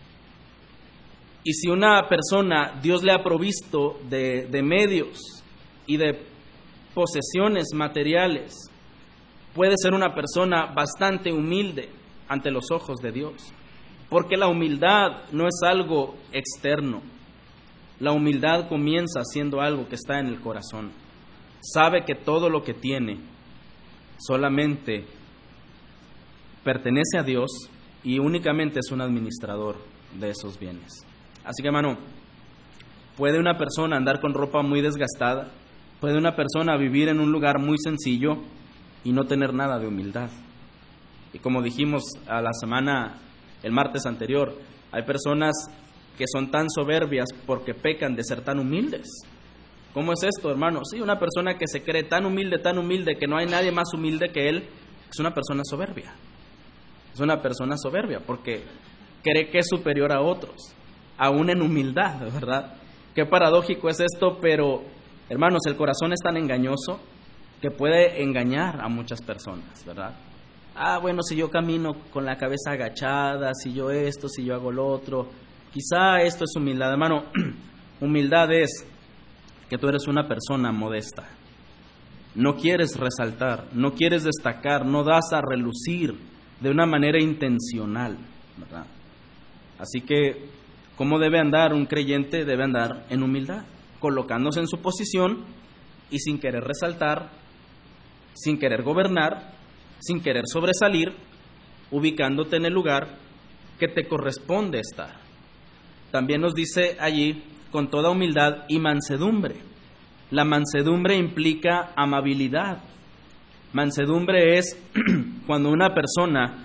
Y si una persona, Dios le ha provisto de, de medios y de posesiones materiales, puede ser una persona bastante humilde ante los ojos de Dios. Porque la humildad no es algo externo. La humildad comienza siendo algo que está en el corazón. Sabe que todo lo que tiene solamente pertenece a Dios y únicamente es un administrador de esos bienes. Así que, hermano, puede una persona andar con ropa muy desgastada, puede una persona vivir en un lugar muy sencillo y no tener nada de humildad. Y como dijimos a la semana, el martes anterior, hay personas que son tan soberbias porque pecan de ser tan humildes. ¿Cómo es esto, hermano? Sí, una persona que se cree tan humilde, tan humilde, que no hay nadie más humilde que él, es una persona soberbia. Es una persona soberbia porque cree que es superior a otros, aún en humildad, ¿verdad? Qué paradójico es esto, pero hermanos, el corazón es tan engañoso que puede engañar a muchas personas, ¿verdad? Ah, bueno, si yo camino con la cabeza agachada, si yo esto, si yo hago lo otro, quizá esto es humildad. Hermano, humildad es que tú eres una persona modesta. No quieres resaltar, no quieres destacar, no das a relucir de una manera intencional, ¿verdad? Así que, ¿cómo debe andar un creyente? Debe andar en humildad, colocándose en su posición y sin querer resaltar, sin querer gobernar, sin querer sobresalir, ubicándote en el lugar que te corresponde estar. También nos dice allí, con toda humildad y mansedumbre. La mansedumbre implica amabilidad. Mansedumbre es cuando una persona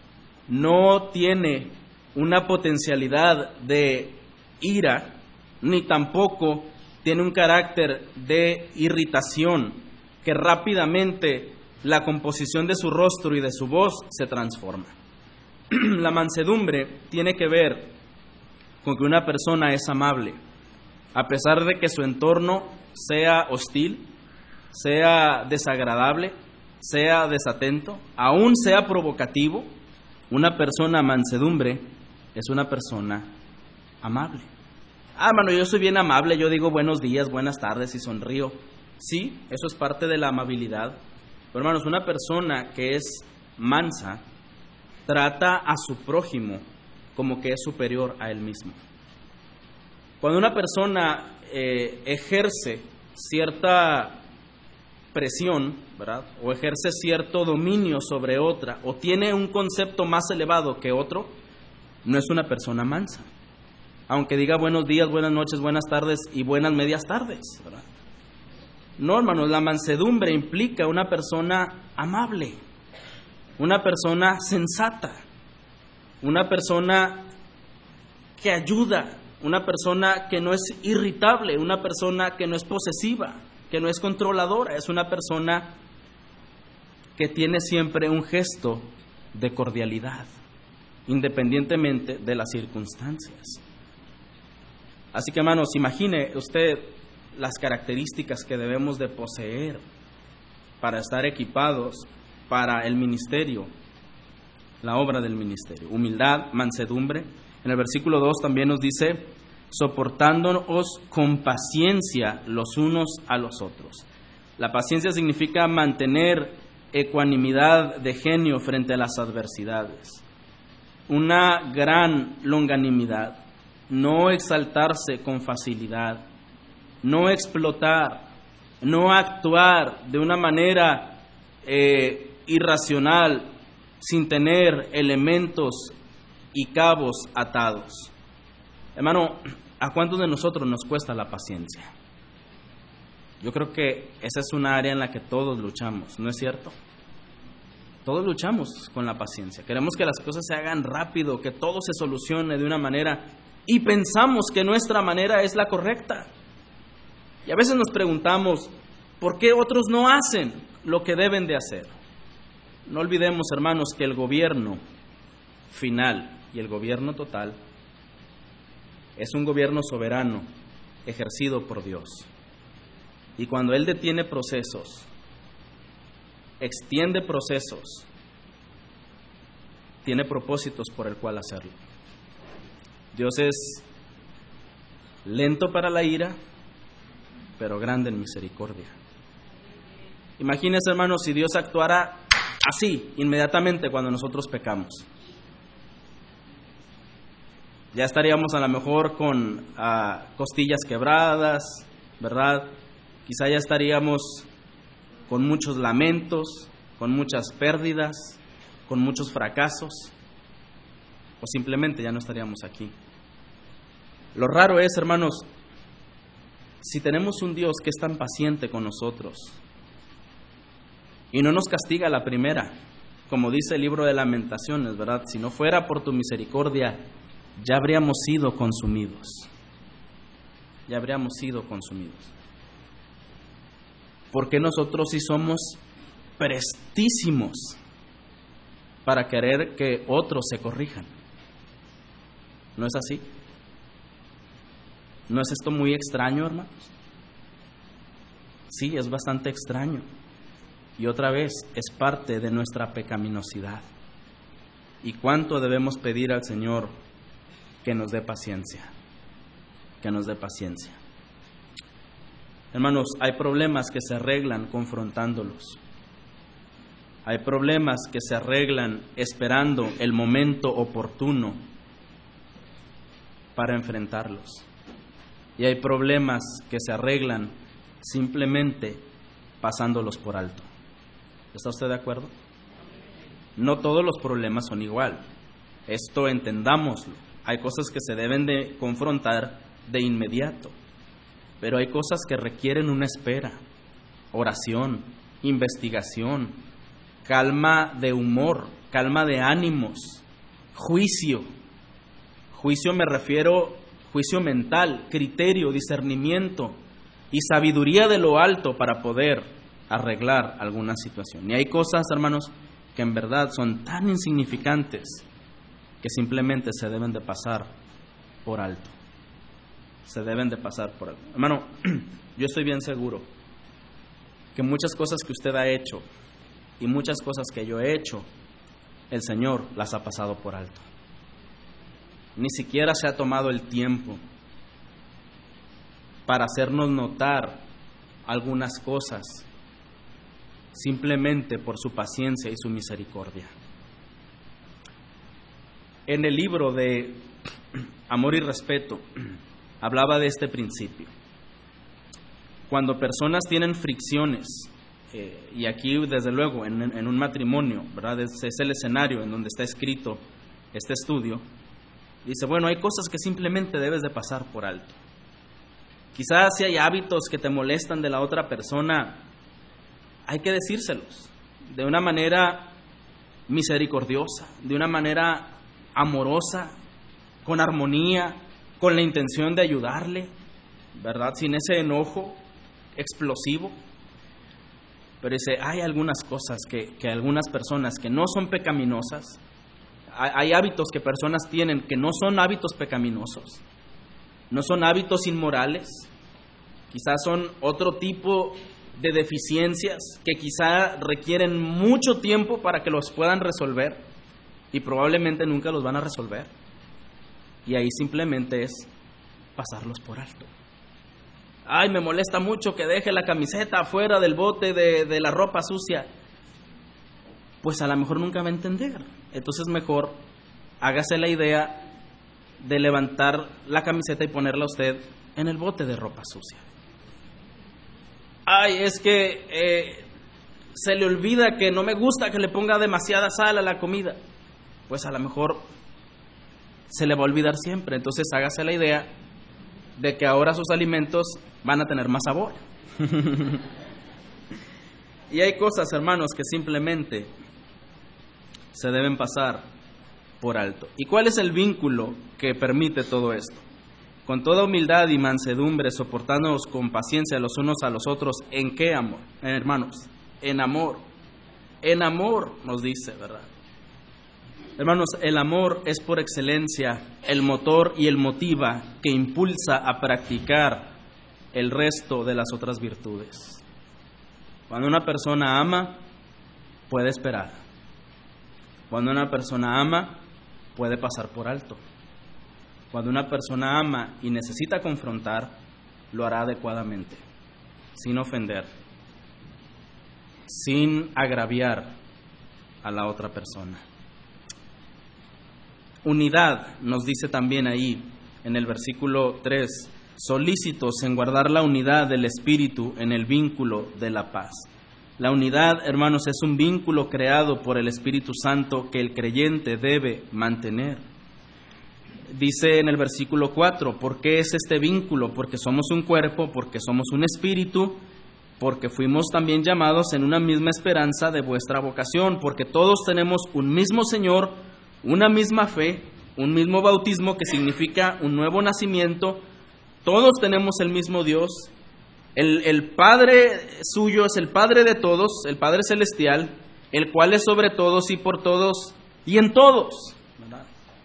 no tiene una potencialidad de ira, ni tampoco tiene un carácter de irritación, que rápidamente la composición de su rostro y de su voz se transforma. La mansedumbre tiene que ver con que una persona es amable, a pesar de que su entorno sea hostil, sea desagradable, sea desatento, aún sea provocativo. Una persona mansedumbre es una persona amable. Ah, hermano, yo soy bien amable, yo digo buenos días, buenas tardes y sonrío. Sí, eso es parte de la amabilidad. Pero hermanos, una persona que es mansa trata a su prójimo como que es superior a él mismo. Cuando una persona eh, ejerce cierta presión, ¿verdad?, o ejerce cierto dominio sobre otra, o tiene un concepto más elevado que otro, no es una persona mansa. Aunque diga buenos días, buenas noches, buenas tardes y buenas medias tardes, ¿verdad? No, hermanos, la mansedumbre implica una persona amable, una persona sensata, una persona que ayuda, una persona que no es irritable, una persona que no es posesiva, que no es controladora, es una persona que tiene siempre un gesto de cordialidad, independientemente de las circunstancias. Así que, hermanos, imagine usted las características que debemos de poseer para estar equipados para el ministerio, la obra del ministerio. Humildad, mansedumbre. En el versículo dos también nos dice, soportándonos con paciencia los unos a los otros. La paciencia significa mantener ecuanimidad de genio frente a las adversidades. Una gran longanimidad, no exaltarse con facilidad, no explotar, no actuar de una manera eh, irracional sin tener elementos y cabos atados. Hermano, ¿a cuántos de nosotros nos cuesta la paciencia? Yo creo que esa es una área en la que todos luchamos, ¿no es cierto? Todos luchamos con la paciencia. Queremos que las cosas se hagan rápido, que todo se solucione de una manera, y pensamos que nuestra manera es la correcta. Y a veces nos preguntamos, ¿por qué otros no hacen lo que deben de hacer? No olvidemos, hermanos, que el gobierno final y el gobierno total es un gobierno soberano ejercido por Dios. Y cuando Él detiene procesos, extiende procesos, tiene propósitos por el cual hacerlo. Dios es lento para la ira, pero grande en misericordia. Imagínense, hermanos, si Dios actuara así, inmediatamente cuando nosotros pecamos. Ya estaríamos a lo mejor con uh, costillas quebradas, ¿verdad? Quizá ya estaríamos con muchos lamentos, con muchas pérdidas, con muchos fracasos, o simplemente ya no estaríamos aquí. Lo raro es, hermanos, si tenemos un Dios que es tan paciente con nosotros y no nos castiga a la primera, como dice el libro de Lamentaciones, ¿verdad? Si no fuera por tu misericordia, ya habríamos sido consumidos. Ya habríamos sido consumidos. Porque nosotros sí somos prestísimos para querer que otros se corrijan. ¿No es así? ¿No es esto muy extraño, hermanos? Sí, es bastante extraño. Y otra vez, es parte de nuestra pecaminosidad. ¿Y cuánto debemos pedir al Señor que nos dé paciencia? Que nos dé paciencia. Hermanos, hay problemas que se arreglan confrontándolos. Hay problemas que se arreglan esperando el momento oportuno para enfrentarlos. Y hay problemas que se arreglan simplemente pasándolos por alto. ¿Está usted de acuerdo? No todos los problemas son igual. Esto entendámoslo. Hay cosas que se deben de confrontar de inmediato, pero hay cosas que requieren una espera, oración, investigación, calma de humor, calma de ánimos, juicio. Juicio me refiero, juicio mental, criterio, discernimiento y sabiduría de lo alto para poder arreglar alguna situación. Y hay cosas, hermanos, que en verdad son tan insignificantes que simplemente se deben de pasar por alto. Se deben de pasar por alto. Hermano, yo estoy bien seguro que muchas cosas que usted ha hecho y muchas cosas que yo he hecho, el Señor las ha pasado por alto. Ni siquiera se ha tomado el tiempo para hacernos notar algunas cosas, simplemente por su paciencia y su misericordia. En el libro de Amor y Respeto hablaba de este principio. Cuando personas tienen fricciones, eh, y aquí desde luego en, en un matrimonio, ¿verdad? Es, es el escenario en donde está escrito este estudio. Dice, bueno, hay cosas que simplemente debes de pasar por alto. Quizás si hay hábitos que te molestan de la otra persona, hay que decírselos de una manera misericordiosa, de una manera amorosa, con armonía, con la intención de ayudarle, ¿verdad? Sin ese enojo explosivo. Pero dice, hay algunas cosas que, que algunas personas que no son pecaminosas, hay, hay hábitos que personas tienen que no son hábitos pecaminosos, no son hábitos inmorales, quizás son otro tipo de deficiencias que quizá requieren mucho tiempo para que los puedan resolver y probablemente nunca los van a resolver. Y ahí simplemente es pasarlos por alto. Ay, me molesta mucho que deje la camiseta afuera del bote de, de la ropa sucia. Pues a lo mejor nunca va a entender. Entonces mejor hágase la idea de levantar la camiseta y ponerla usted en el bote de ropa sucia. Ay, es que eh, se le olvida que no me gusta que le ponga demasiada sal a la comida. Pues a lo mejor se le va a olvidar siempre. Entonces hágase la idea de que ahora sus alimentos van a tener más sabor. Y hay cosas, hermanos, que simplemente se deben pasar por alto. ¿Y cuál es el vínculo que permite todo esto? Con toda humildad y mansedumbre, soportándonos con paciencia los unos a los otros. ¿En qué amor? Eh, hermanos, en amor. En amor nos dice, ¿verdad? Hermanos, el amor es por excelencia el motor y el motiva que impulsa a practicar el resto de las otras virtudes. Cuando una persona ama, puede esperar. Cuando una persona ama, puede pasar por alto. Cuando una persona ama y necesita confrontar, lo hará adecuadamente, sin ofender, sin agraviar a la otra persona. Unidad, nos dice también ahí en el versículo tres, solícitos en guardar la unidad del Espíritu en el vínculo de la paz. La unidad, hermanos, es un vínculo creado por el Espíritu Santo que el creyente debe mantener. Dice en el versículo cuatro, ¿por qué es este vínculo? Porque somos un cuerpo, porque somos un espíritu, porque fuimos también llamados en una misma esperanza de vuestra vocación, porque todos tenemos un mismo Señor, una misma fe, un mismo bautismo que significa un nuevo nacimiento, todos tenemos el mismo Dios, el, el Padre suyo es el Padre de todos, el Padre celestial, el cual es sobre todos y por todos y en todos, ¿verdad?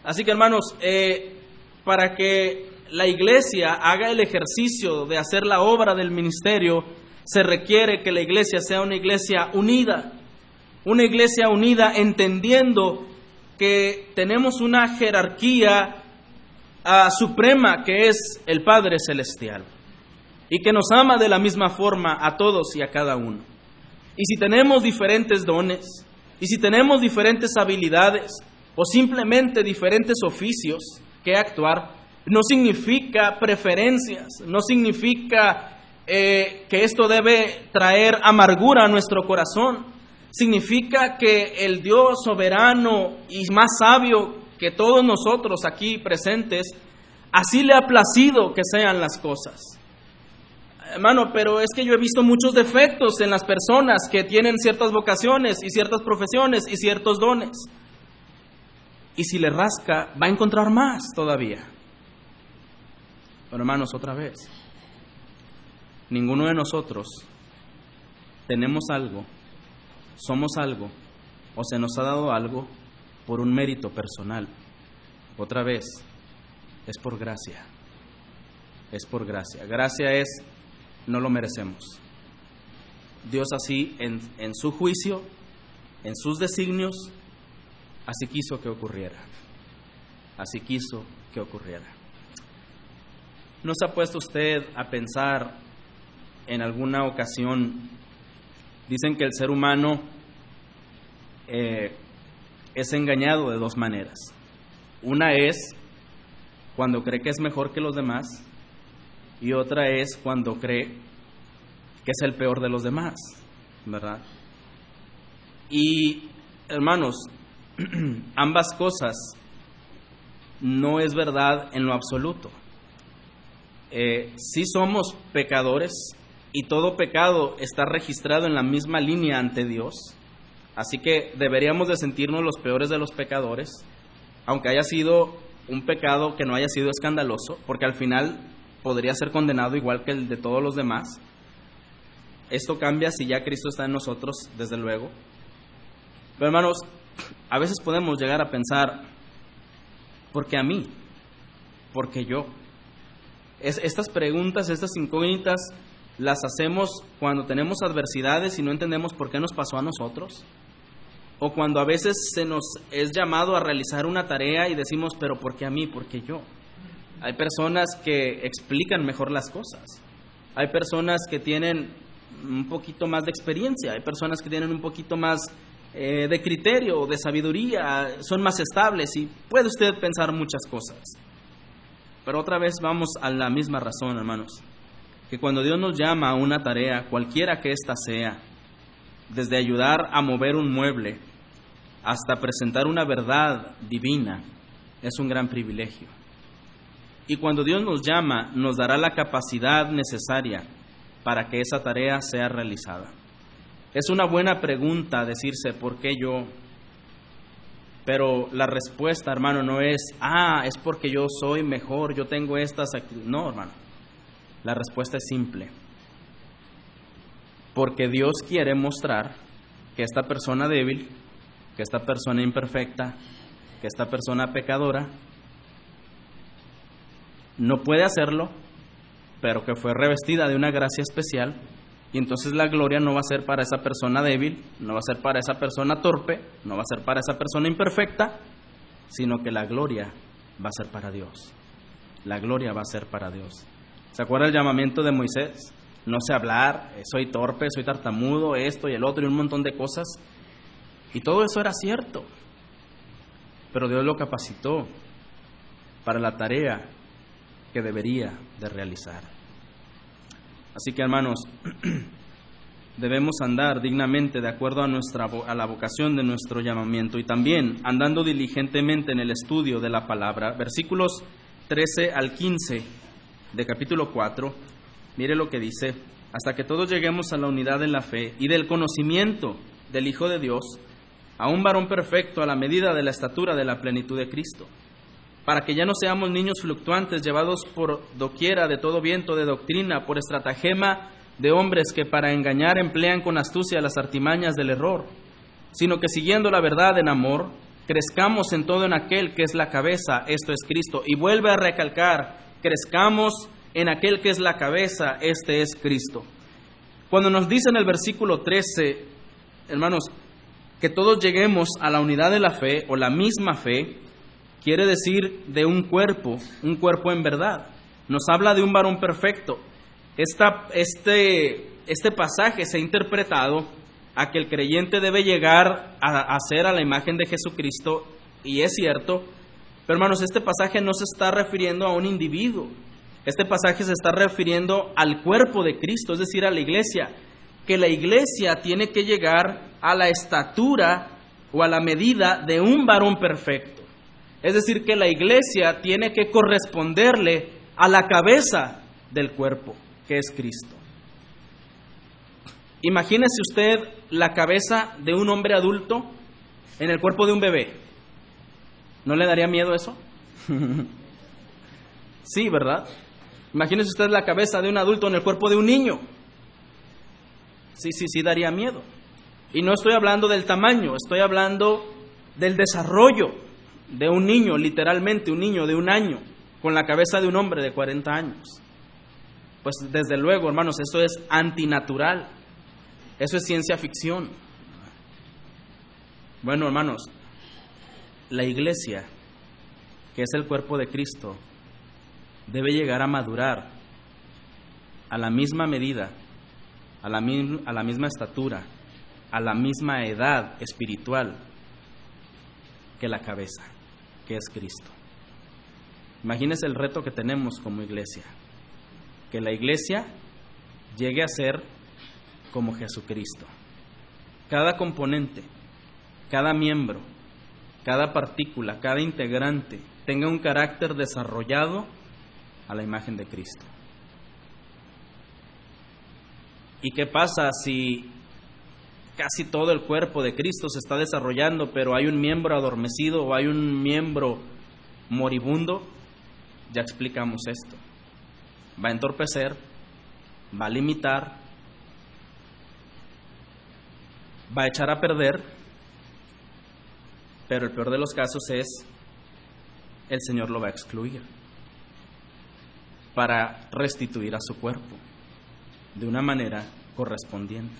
Así que, hermanos, eh, para que la iglesia haga el ejercicio de hacer la obra del ministerio, se requiere que la iglesia sea una iglesia unida, una iglesia unida entendiendo que tenemos una jerarquía uh, suprema que es el Padre Celestial y que nos ama de la misma forma a todos y a cada uno. Y si tenemos diferentes dones, y si tenemos diferentes habilidades, o simplemente diferentes oficios que actuar, no significa preferencias, no significa eh, que esto debe traer amargura a nuestro corazón. Significa que el Dios soberano y más sabio que todos nosotros aquí presentes, así le ha placido que sean las cosas. Hermano, pero es que yo he visto muchos defectos en las personas que tienen ciertas vocaciones y ciertas profesiones y ciertos dones. Y si le rasca, va a encontrar más todavía. Pero hermanos, otra vez, ninguno de nosotros tenemos algo, somos algo, o se nos ha dado algo por un mérito personal. Otra vez, es por gracia. Es por gracia. Gracia es, no lo merecemos. Dios así, en, en su juicio, en sus designios, así quiso que ocurriera. Así quiso que ocurriera. ¿No se ha puesto usted a pensar en alguna ocasión? Dicen que el ser humano eh, es engañado de dos maneras. Una es cuando cree que es mejor que los demás, y otra es cuando cree que es el peor de los demás, ¿verdad? Y, hermanos, ambas cosas no es verdad en lo absoluto. Eh, sí somos pecadores y todo pecado está registrado en la misma línea ante Dios, así que deberíamos de sentirnos los peores de los pecadores, aunque haya sido un pecado que no haya sido escandaloso, porque al final podría ser condenado igual que el de todos los demás. Esto cambia si ya Cristo está en nosotros, desde luego. Pero hermanos, a veces podemos llegar a pensar, ¿por qué a mí? ¿Por qué yo? Es, estas preguntas, estas incógnitas, las hacemos cuando tenemos adversidades y no entendemos por qué nos pasó a nosotros. O cuando a veces se nos es llamado a realizar una tarea y decimos, ¿pero por qué a mí? ¿Por qué yo? Hay personas que explican mejor las cosas. Hay personas que tienen un poquito más de experiencia. Hay personas que tienen un poquito más eh, de criterio, de sabiduría. Son más estables y puede usted pensar muchas cosas. Pero otra vez vamos a la misma razón, hermanos. Que cuando Dios nos llama a una tarea, cualquiera que ésta sea, desde ayudar a mover un mueble hasta presentar una verdad divina, es un gran privilegio. Y cuando Dios nos llama, nos dará la capacidad necesaria para que esa tarea sea realizada. Es una buena pregunta decirse, ¿por qué yo? Pero la respuesta, hermano, no es, ah, es porque yo soy mejor, yo tengo estas actitudes. No, hermano. La respuesta es simple. Porque Dios quiere mostrar que esta persona débil, que esta persona imperfecta, que esta persona pecadora, no puede hacerlo, pero que fue revestida de una gracia especial, y entonces la gloria no va a ser para esa persona débil, no va a ser para esa persona torpe, no va a ser para esa persona imperfecta, sino que la gloria va a ser para Dios. La gloria va a ser para Dios. ¿Se acuerda el llamamiento de Moisés? No sé hablar, soy torpe, soy tartamudo, esto y el otro y un montón de cosas. Y todo eso era cierto. Pero Dios lo capacitó para la tarea que debería de realizar. Así que, hermanos, debemos andar dignamente de acuerdo a nuestra a la vocación de nuestro llamamiento y también andando diligentemente en el estudio de la palabra. Versículos trece al quince de capítulo cuatro, mire lo que dice: hasta que todos lleguemos a la unidad de la fe y del conocimiento del Hijo de Dios, a un varón perfecto a la medida de la estatura de la plenitud de Cristo, para que ya no seamos niños fluctuantes, llevados por doquiera de todo viento de doctrina, por estratagema de hombres que para engañar emplean con astucia las artimañas del error, sino que siguiendo la verdad en amor, crezcamos en todo en aquel que es la cabeza, esto es Cristo. Y vuelve a recalcar, crezcamos en aquel que es la cabeza, este es Cristo. Cuando nos dice en el versículo trece, hermanos, que todos lleguemos a la unidad de la fe o la misma fe, quiere decir de un cuerpo, un cuerpo en verdad. Nos habla de un varón perfecto. Esta, este, este pasaje se ha interpretado a que el creyente debe llegar a, a ser a la imagen de Jesucristo, y es cierto, pero hermanos, este pasaje no se está refiriendo a un individuo. Este pasaje se está refiriendo al cuerpo de Cristo, es decir, a la iglesia, que la iglesia tiene que llegar a la estatura o a la medida de un varón perfecto. Es decir, que la iglesia tiene que corresponderle a la cabeza del cuerpo, que es Cristo. Imagínese usted la cabeza de un hombre adulto en el cuerpo de un bebé. ¿No le daría miedo eso? Sí, ¿verdad? Imagínese usted la cabeza de un adulto en el cuerpo de un niño. Sí, sí, sí daría miedo. Y no estoy hablando del tamaño, estoy hablando del desarrollo de un niño, literalmente un niño de un año, con la cabeza de un hombre de cuarenta años. Pues desde luego, hermanos, eso es antinatural, eso es ciencia ficción. Bueno, hermanos, la iglesia, que es el cuerpo de Cristo, debe llegar a madurar a la misma medida, a la, mi- a la misma estatura, a la misma edad espiritual que la cabeza, que es Cristo. Imagínense el reto que tenemos como iglesia, que la iglesia llegue a ser como Jesucristo. Cada componente, cada miembro, cada partícula, cada integrante tenga un carácter desarrollado a la imagen de Cristo. ¿Y qué pasa si casi todo el cuerpo de Cristo se está desarrollando, pero hay un miembro adormecido o hay un miembro moribundo? Ya explicamos esto. Va a entorpecer, va a limitar, va a echar a perder, pero el peor de los casos es, el Señor lo va a excluir para restituir a su cuerpo de una manera correspondiente.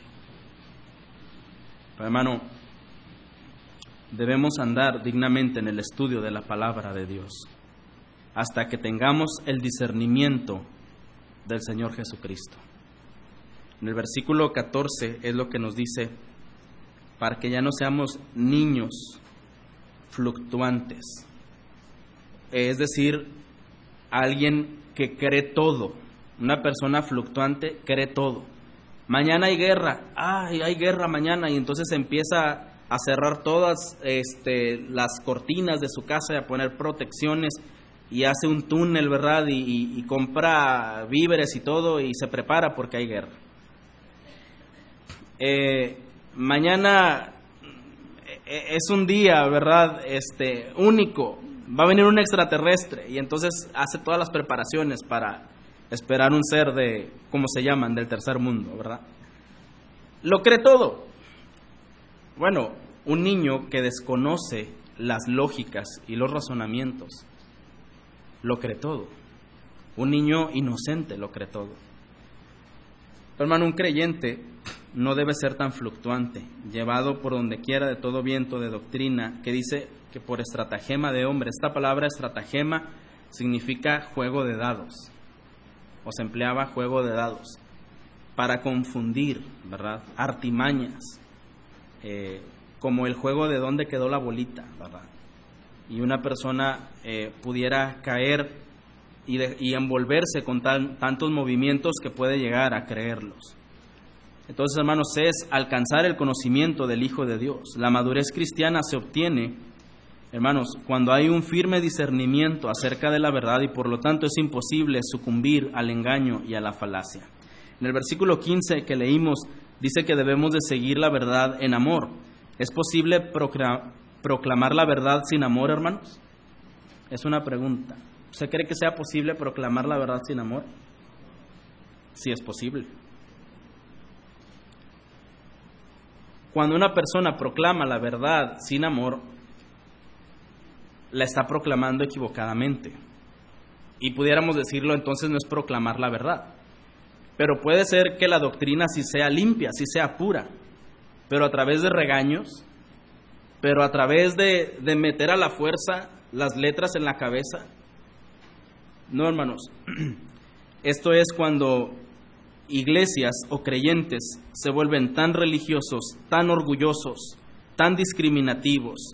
Pero hermano, debemos andar dignamente en el estudio de la palabra de Dios hasta que tengamos el discernimiento del Señor Jesucristo. En el versículo catorce es lo que nos dice, para que ya no seamos niños fluctuantes, es decir, alguien que cree todo. Una persona fluctuante cree todo. Mañana hay guerra, ay, hay guerra mañana, y entonces empieza a cerrar todas este, las cortinas de su casa y a poner protecciones, y hace un túnel, ¿verdad? Y, y, y compra víveres y todo, y se prepara porque hay guerra. Eh, mañana es un día, ¿verdad? Este, único. Va a venir un extraterrestre y entonces hace todas las preparaciones para esperar un ser de, ¿cómo se llaman?, del tercer mundo, ¿verdad? Lo cree todo. Bueno, un niño que desconoce las lógicas y los razonamientos, lo cree todo. Un niño inocente lo cree todo. Pero, hermano, un creyente no debe ser tan fluctuante, llevado por donde quiera de todo viento de doctrina, que dice que por estratagema de hombre. Esta palabra estratagema significa juego de dados, o se empleaba juego de dados, para confundir, ¿verdad? Artimañas, eh, como el juego de dónde quedó la bolita, ¿verdad? Y una persona eh, pudiera caer y, de, y envolverse con tal, tantos movimientos que puede llegar a creerlos. Entonces, hermanos, es alcanzar el conocimiento del Hijo de Dios. La madurez cristiana se obtiene, hermanos, cuando hay un firme discernimiento acerca de la verdad, y por lo tanto es imposible sucumbir al engaño y a la falacia. En el versículo quince que leímos, dice que debemos de seguir la verdad en amor. ¿Es posible proclamar la verdad sin amor, hermanos? Es una pregunta. ¿Usted cree que sea posible proclamar la verdad sin amor? Sí, es posible. Cuando una persona proclama la verdad sin amor, la está proclamando equivocadamente. Y pudiéramos decirlo, entonces no es proclamar la verdad. Pero puede ser que la doctrina sí sea limpia, sí sea pura, pero a través de regaños, pero a través de, de meter a la fuerza las letras en la cabeza. No, hermanos, esto es cuando iglesias o creyentes se vuelven tan religiosos, tan orgullosos, tan discriminativos,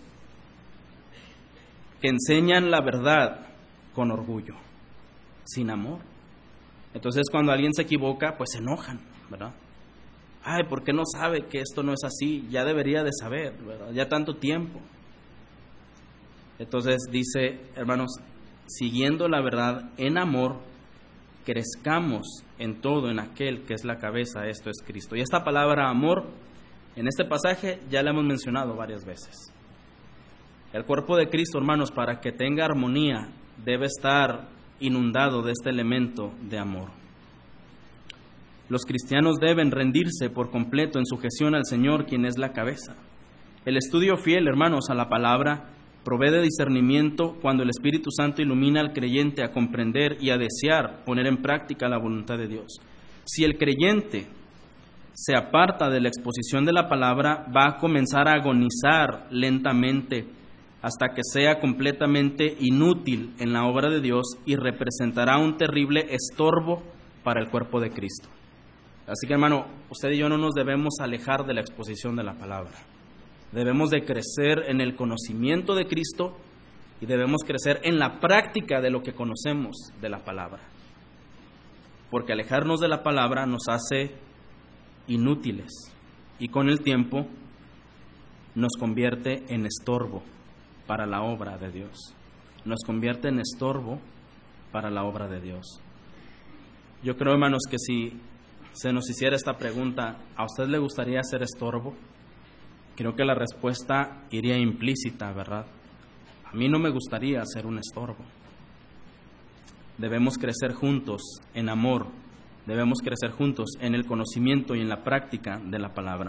que enseñan la verdad con orgullo, sin amor. Entonces cuando alguien se equivoca, pues se enojan, ¿verdad? Ay, ¿por qué no sabe que esto no es así? Ya debería de saber, ¿verdad? Ya tanto tiempo. Entonces dice, hermanos, siguiendo la verdad en amor, crezcamos en todo en aquel que es la cabeza, esto es Cristo. Y esta palabra amor, en este pasaje ya la hemos mencionado varias veces. El cuerpo de Cristo, hermanos, para que tenga armonía, debe estar inundado de este elemento de amor. Los cristianos deben rendirse por completo en sujeción al Señor, quien es la cabeza. El estudio fiel, hermanos, a la palabra provee de discernimiento cuando el Espíritu Santo ilumina al creyente a comprender y a desear poner en práctica la voluntad de Dios. Si el creyente se aparta de la exposición de la palabra, va a comenzar a agonizar lentamente hasta que sea completamente inútil en la obra de Dios y representará un terrible estorbo para el cuerpo de Cristo. Así que, hermano, usted y yo no nos debemos alejar de la exposición de la palabra. Debemos de crecer en el conocimiento de Cristo y debemos crecer en la práctica de lo que conocemos de la palabra. Porque alejarnos de la palabra nos hace inútiles y con el tiempo nos convierte en estorbo para la obra de Dios. Nos convierte en estorbo para la obra de Dios. Yo creo, hermanos, que si se nos hiciera esta pregunta, ¿a usted le gustaría ser estorbo? Creo que la respuesta iría implícita, ¿verdad? A mí no me gustaría ser un estorbo. Debemos crecer juntos en amor, debemos crecer juntos en el conocimiento y en la práctica de la palabra.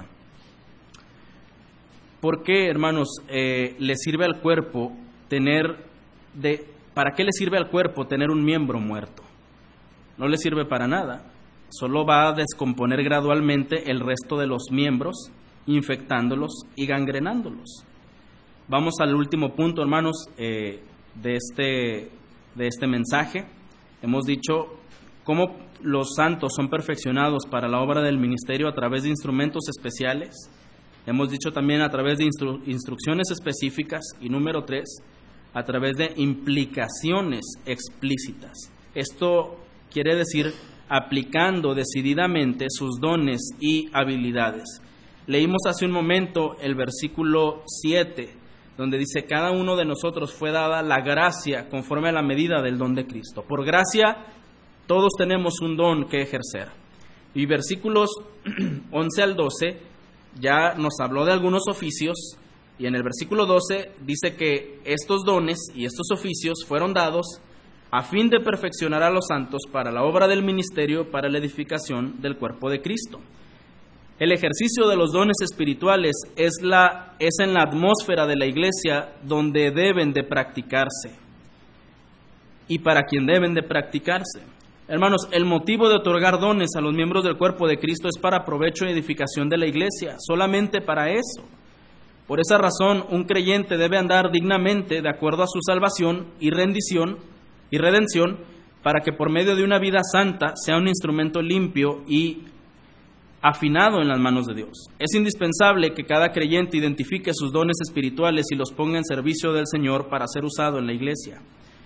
¿Por qué, hermanos, eh, le sirve al cuerpo tener, de, para qué le sirve al cuerpo tener un miembro muerto? No le sirve para nada, solo va a descomponer gradualmente el resto de los miembros, infectándolos y gangrenándolos. Vamos al último punto, hermanos, eh, de, este, de este mensaje. Hemos dicho cómo los santos son perfeccionados para la obra del ministerio a través de instrumentos especiales. Hemos dicho también a través de instru- instrucciones específicas. Y número tres, a través de implicaciones explícitas. Esto quiere decir aplicando decididamente sus dones y habilidades. Leímos hace un momento el versículo siete, donde dice, cada uno de nosotros fue dada la gracia conforme a la medida del don de Cristo. Por gracia, todos tenemos un don que ejercer. Y versículos once al doce ya nos habló de algunos oficios, y en el versículo doce dice que estos dones y estos oficios fueron dados a fin de perfeccionar a los santos para la obra del ministerio, para la edificación del cuerpo de Cristo. El ejercicio de los dones espirituales es, la, es en la atmósfera de la iglesia donde deben de practicarse y para quien deben de practicarse. Hermanos, el motivo de otorgar dones a los miembros del cuerpo de Cristo es para provecho y edificación de la iglesia, solamente para eso. Por esa razón, un creyente debe andar dignamente de acuerdo a su salvación y rendición y redención, para que por medio de una vida santa sea un instrumento limpio y afinado en las manos de Dios. Es indispensable que cada creyente identifique sus dones espirituales y los ponga en servicio del Señor para ser usado en la iglesia.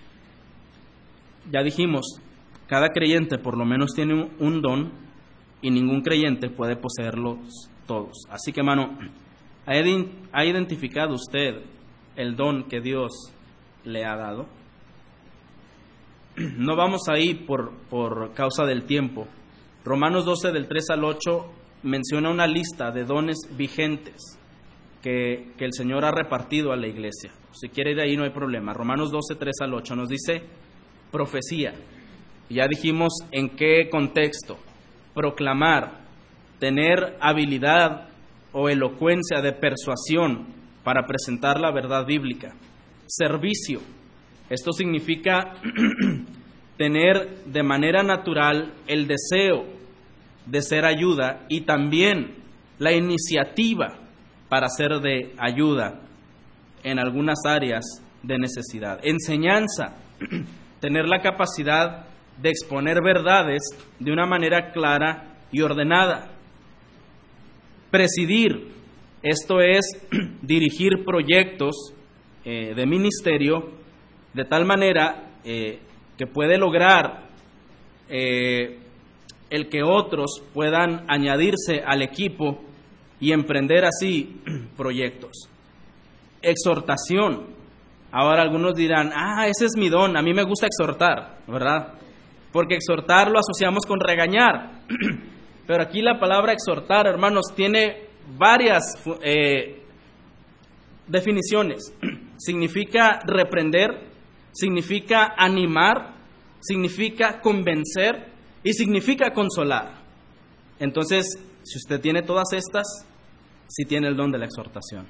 Ya dijimos, cada creyente por lo menos tiene un, un don y ningún creyente puede poseerlos todos. Así que, hermano, ¿ha identificado usted el don que Dios le ha dado? No vamos ahí por, por causa del tiempo. Romanos doce, del tres al ocho, menciona una lista de dones vigentes que, que el Señor ha repartido a la iglesia. Si quiere ir ahí no hay problema. Romanos doce, tres al ocho nos dice profecía. Ya dijimos en qué contexto. Proclamar, tener habilidad o elocuencia de persuasión para presentar la verdad bíblica. servicio. Esto significa tener de manera natural el deseo de ser ayuda y también la iniciativa para ser de ayuda en algunas áreas de necesidad. Enseñanza, tener la capacidad de exponer verdades de una manera clara y ordenada. Presidir, esto es dirigir proyectos eh, de ministerio de tal manera eh, que puede lograr eh, el que otros puedan añadirse al equipo y emprender así proyectos. Exhortación. Ahora algunos dirán, ah, ese es mi don, a mí me gusta exhortar, ¿verdad? Porque exhortar lo asociamos con regañar. Pero aquí la palabra exhortar, hermanos, tiene varias eh, definiciones. Significa reprender, significa animar, significa convencer y significa consolar. Entonces, si usted tiene todas estas, sí tiene el don de la exhortación.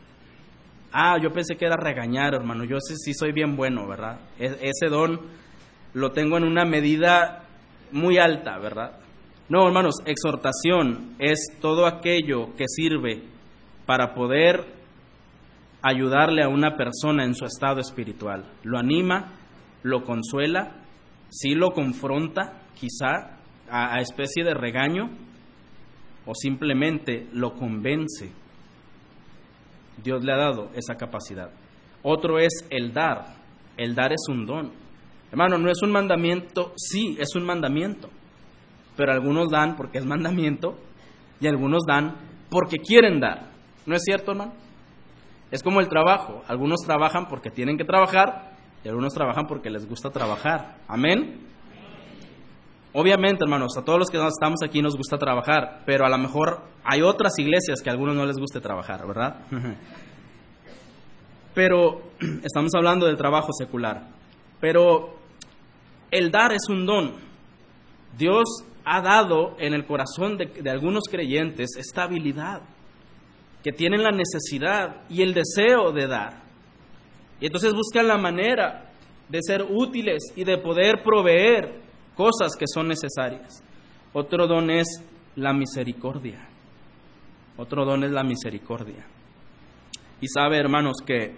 Ah, yo pensé que era regañar, hermano. Yo sí, sí soy bien bueno, ¿verdad? E- ese don lo tengo en una medida muy alta, ¿verdad? No, hermanos, exhortación es todo aquello que sirve para poder ayudarle a una persona en su estado espiritual. Lo anima, lo consuela, sí lo confronta, quizá a, a especie de regaño, o simplemente lo convence. Dios le ha dado esa capacidad. Otro es el dar. El dar es un don. Hermano, no es un mandamiento, sí, es un mandamiento. Pero algunos dan porque es mandamiento y algunos dan porque quieren dar. ¿No es cierto, hermano? Es como el trabajo. Algunos trabajan porque tienen que trabajar y algunos trabajan porque les gusta trabajar. ¿Amén? Obviamente, hermanos, a todos los que estamos aquí nos gusta trabajar, pero a lo mejor hay otras iglesias que a algunos no les guste trabajar, ¿verdad? Pero estamos hablando del trabajo secular. Pero el dar es un don. Dios ha dado en el corazón de, de algunos creyentes esta habilidad, que tienen la necesidad y el deseo de dar. Y entonces buscan la manera de ser útiles y de poder proveer cosas que son necesarias. Otro don es la misericordia. Otro don es la misericordia. Y sabe, hermanos, que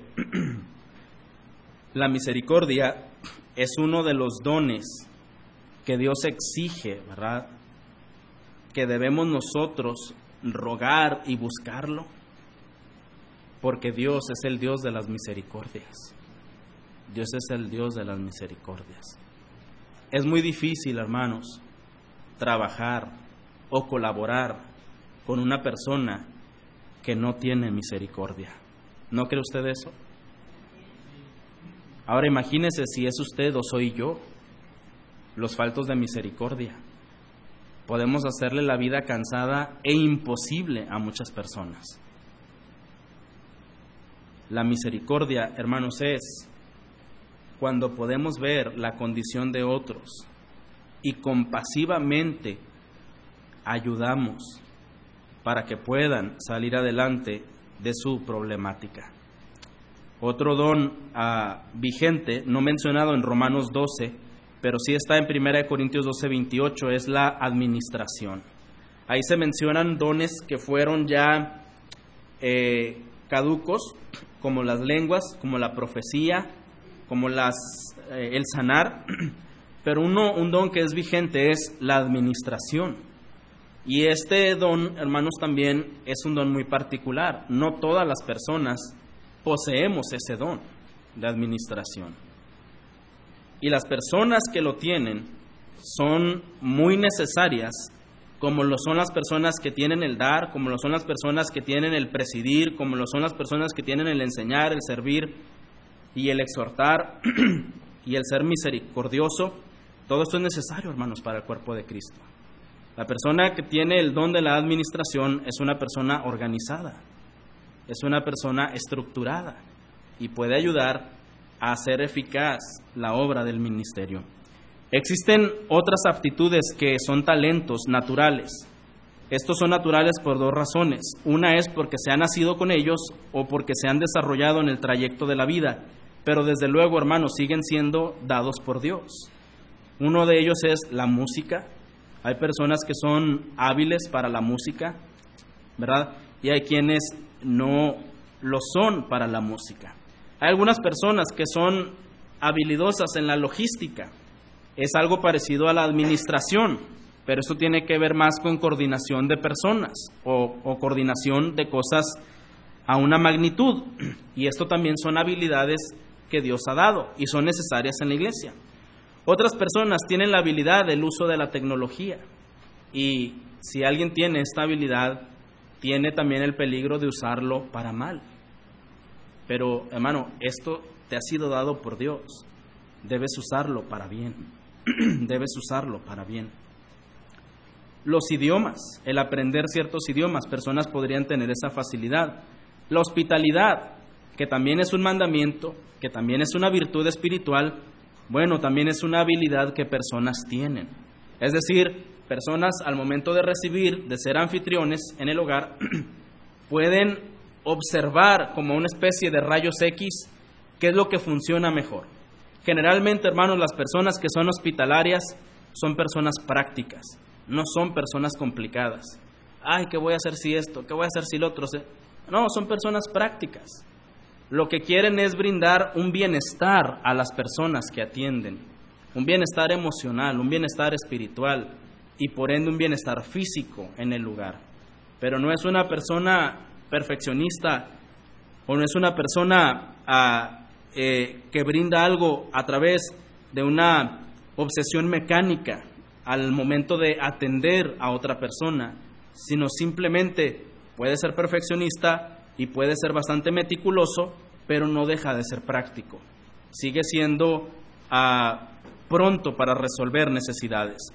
la misericordia es uno de los dones que Dios exige, ¿verdad? Que debemos nosotros rogar y buscarlo, porque Dios es el Dios de las misericordias. Dios es el Dios de las misericordias. Es muy difícil, hermanos, trabajar o colaborar con una persona que no tiene misericordia. ¿No cree usted eso? Ahora imagínese si es usted o soy yo, los faltos de misericordia. Podemos hacerle la vida cansada e imposible a muchas personas. La misericordia, hermanos, es cuando podemos ver la condición de otros y compasivamente ayudamos para que puedan salir adelante de su problemática. Otro don uh, vigente, no mencionado en Romanos doce, pero sí está en primera de Corintios doce, veintiocho, es la administración. Ahí se mencionan dones que fueron ya eh, caducos, como las lenguas, como la profecía, como las, eh, el sanar, pero uno, un don que es vigente es la administración. Y este don, hermanos, también es un don muy particular. No todas las personas poseemos ese don de administración. Y las personas que lo tienen son muy necesarias, como lo son las personas que tienen el dar, como lo son las personas que tienen el presidir, como lo son las personas que tienen el enseñar, el servir y el exhortar y el ser misericordioso. Todo esto es necesario, hermanos, para el cuerpo de Cristo. La persona que tiene el don de la administración es una persona organizada, es una persona estructurada y puede ayudar a hacer eficaz la obra del ministerio. Existen otras aptitudes que son talentos naturales. Estos son naturales por dos razones. Una es porque se ha nacido con ellos o porque se han desarrollado en el trayecto de la vida, pero desde luego, hermanos, siguen siendo dados por Dios. Uno de ellos es la música. Hay personas que son hábiles para la música, ¿verdad? Y hay quienes no lo son para la música. Hay algunas personas que son habilidosas en la logística. Es algo parecido a la administración, pero eso tiene que ver más con coordinación de personas o, o coordinación de cosas a una magnitud. Y esto también son habilidades que Dios ha dado y son necesarias en la iglesia. Otras personas tienen la habilidad del uso de la tecnología, y si alguien tiene esta habilidad, tiene también el peligro de usarlo para mal. Pero, hermano, esto te ha sido dado por Dios. Debes usarlo para bien. Debes usarlo para bien. Los idiomas, el aprender ciertos idiomas, personas podrían tener esa facilidad. La hospitalidad, que también es un mandamiento, que también es una virtud espiritual, bueno, también es una habilidad que personas tienen. Es decir, personas al momento de recibir, de ser anfitriones en el hogar, pueden observar como una especie de rayos X qué es lo que funciona mejor. Generalmente, hermanos, las personas que son hospitalarias son personas prácticas, no son personas complicadas. Ay, ¿qué voy a hacer si esto? ¿Qué voy a hacer si lo otro? No, son personas prácticas. Lo que quieren es brindar un bienestar a las personas que atienden, un bienestar emocional, un bienestar espiritual y por ende un bienestar físico en el lugar. Pero no es una persona perfeccionista o no es una persona ah, eh, que brinda algo a través de una obsesión mecánica al momento de atender a otra persona, sino simplemente puede ser perfeccionista y puede ser bastante meticuloso, pero no deja de ser práctico. Sigue siendo ah, pronto para resolver necesidades.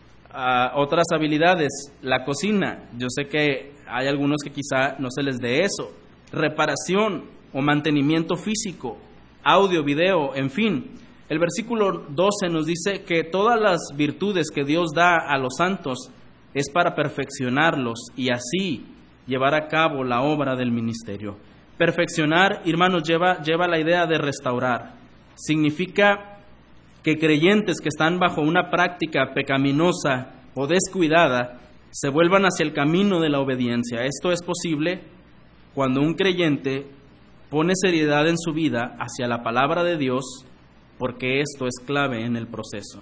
Ah, otras habilidades, la cocina. Yo sé que hay algunos que quizá no se les dé eso. Reparación o mantenimiento físico, audio, video, en fin. El versículo doce nos dice que todas las virtudes que Dios da a los santos es para perfeccionarlos y así llevar a cabo la obra del ministerio. Perfeccionar, hermanos, lleva, lleva la idea de restaurar. Significa que creyentes que están bajo una práctica pecaminosa o descuidada se vuelvan hacia el camino de la obediencia. Esto es posible cuando un creyente pone seriedad en su vida hacia la palabra de Dios, porque esto es clave en el proceso.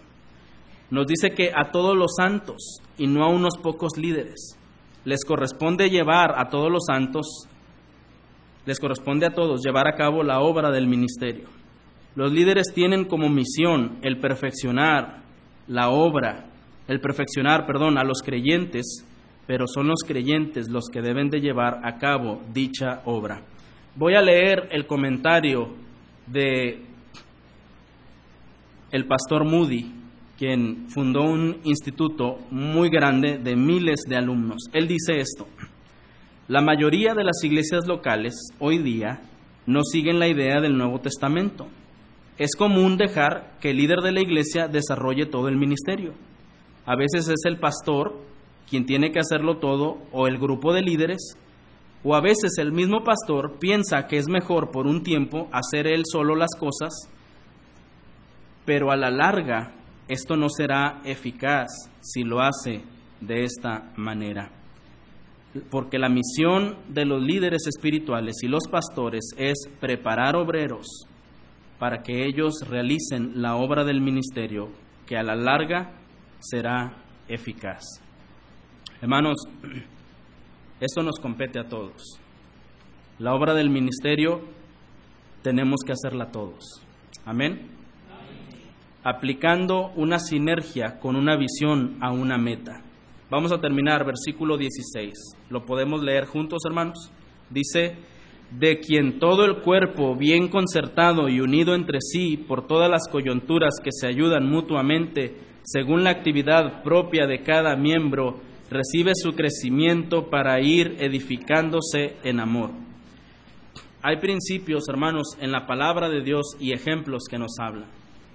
Nos dice que a todos los santos y no a unos pocos líderes les corresponde llevar a todos los santos, les corresponde a todos llevar a cabo la obra del ministerio. Los líderes tienen como misión el perfeccionar la obra, el perfeccionar, perdón, a los creyentes, pero son los creyentes los que deben de llevar a cabo dicha obra. Voy a leer el comentario de el pastor Moody, quien fundó un instituto muy grande de miles de alumnos. Él dice esto: la mayoría de las iglesias locales hoy día no siguen la idea del Nuevo Testamento. Es común dejar que el líder de la iglesia desarrolle todo el ministerio. A veces es el pastor quien tiene que hacerlo todo, o el grupo de líderes, o a veces el mismo pastor piensa que es mejor por un tiempo hacer él solo las cosas, pero a la larga esto no será eficaz si lo hace de esta manera. Porque la misión de los líderes espirituales y los pastores es preparar obreros para que ellos realicen la obra del ministerio, que a la larga será eficaz. Hermanos, esto nos compete a todos. La obra del ministerio tenemos que hacerla todos. Amén. Aplicando una sinergia con una visión a una meta. Vamos a terminar versículo dieciséis. ¿Lo podemos leer juntos, hermanos? Dice: de quien todo el cuerpo, bien concertado y unido entre sí por todas las coyunturas que se ayudan mutuamente, según la actividad propia de cada miembro, recibe su crecimiento para ir edificándose en amor. Hay principios, hermanos, en la palabra de Dios y ejemplos que nos hablan.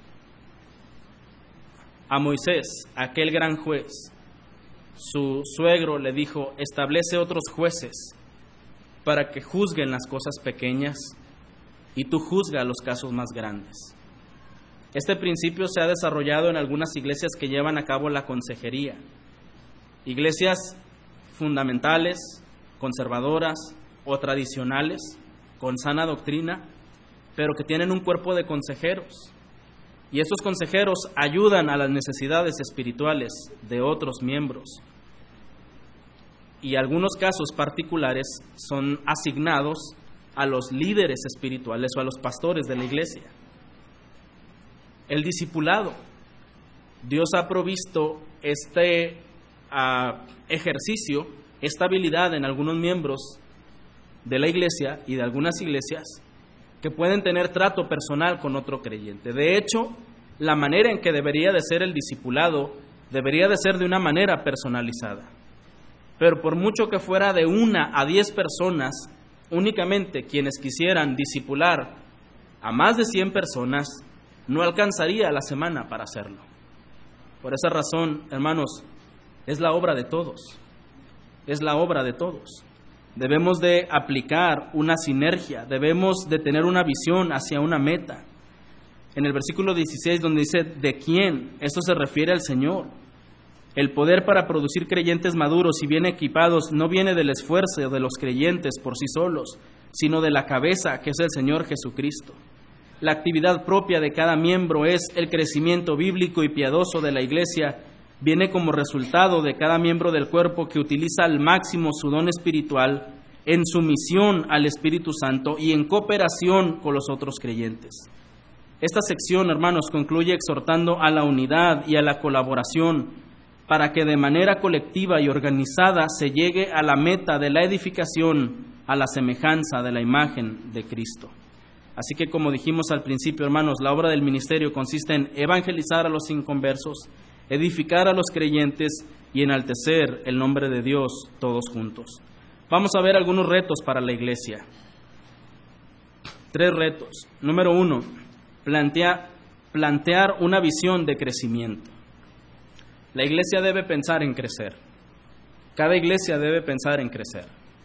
A Moisés, aquel gran juez, su suegro le dijo: establece otros jueces para que juzguen las cosas pequeñas y tú juzga los casos más grandes. Este principio se ha desarrollado en algunas iglesias que llevan a cabo la consejería. Iglesias fundamentales, conservadoras o tradicionales, con sana doctrina, pero que tienen un cuerpo de consejeros. Y estos consejeros ayudan a las necesidades espirituales de otros miembros. Y algunos casos particulares son asignados a los líderes espirituales o a los pastores de la iglesia. El discipulado. Dios ha provisto este uh, ejercicio, esta habilidad en algunos miembros de la iglesia y de algunas iglesias que pueden tener trato personal con otro creyente. De hecho, la manera en que debería de ser el discipulado debería de ser de una manera personalizada. Pero por mucho que fuera de una a diez personas, únicamente quienes quisieran discipular a más de cien personas, no alcanzaría la semana para hacerlo. Por esa razón, hermanos, es la obra de todos. Es la obra de todos. Debemos de aplicar una sinergia, debemos de tener una visión hacia una meta. En el versículo dieciséis, donde dice, ¿de quién? Esto se refiere al Señor. El poder para producir creyentes maduros y bien equipados no viene del esfuerzo de los creyentes por sí solos, sino de la cabeza, que es el Señor Jesucristo. La actividad propia de cada miembro es el crecimiento bíblico y piadoso de la iglesia. Viene como resultado de cada miembro del cuerpo que utiliza al máximo su don espiritual en sumisión al Espíritu Santo y en cooperación con los otros creyentes. Esta sección, hermanos, concluye exhortando a la unidad y a la colaboración para que de manera colectiva y organizada se llegue a la meta de la edificación a la semejanza de la imagen de Cristo. Así que, como dijimos al principio, hermanos, la obra del ministerio consiste en evangelizar a los inconversos, edificar a los creyentes y enaltecer el nombre de Dios todos juntos. Vamos a ver algunos retos para la iglesia. Tres retos. Número uno, plantea, plantear una visión de crecimiento. La iglesia debe pensar en crecer. Cada iglesia debe pensar en crecer.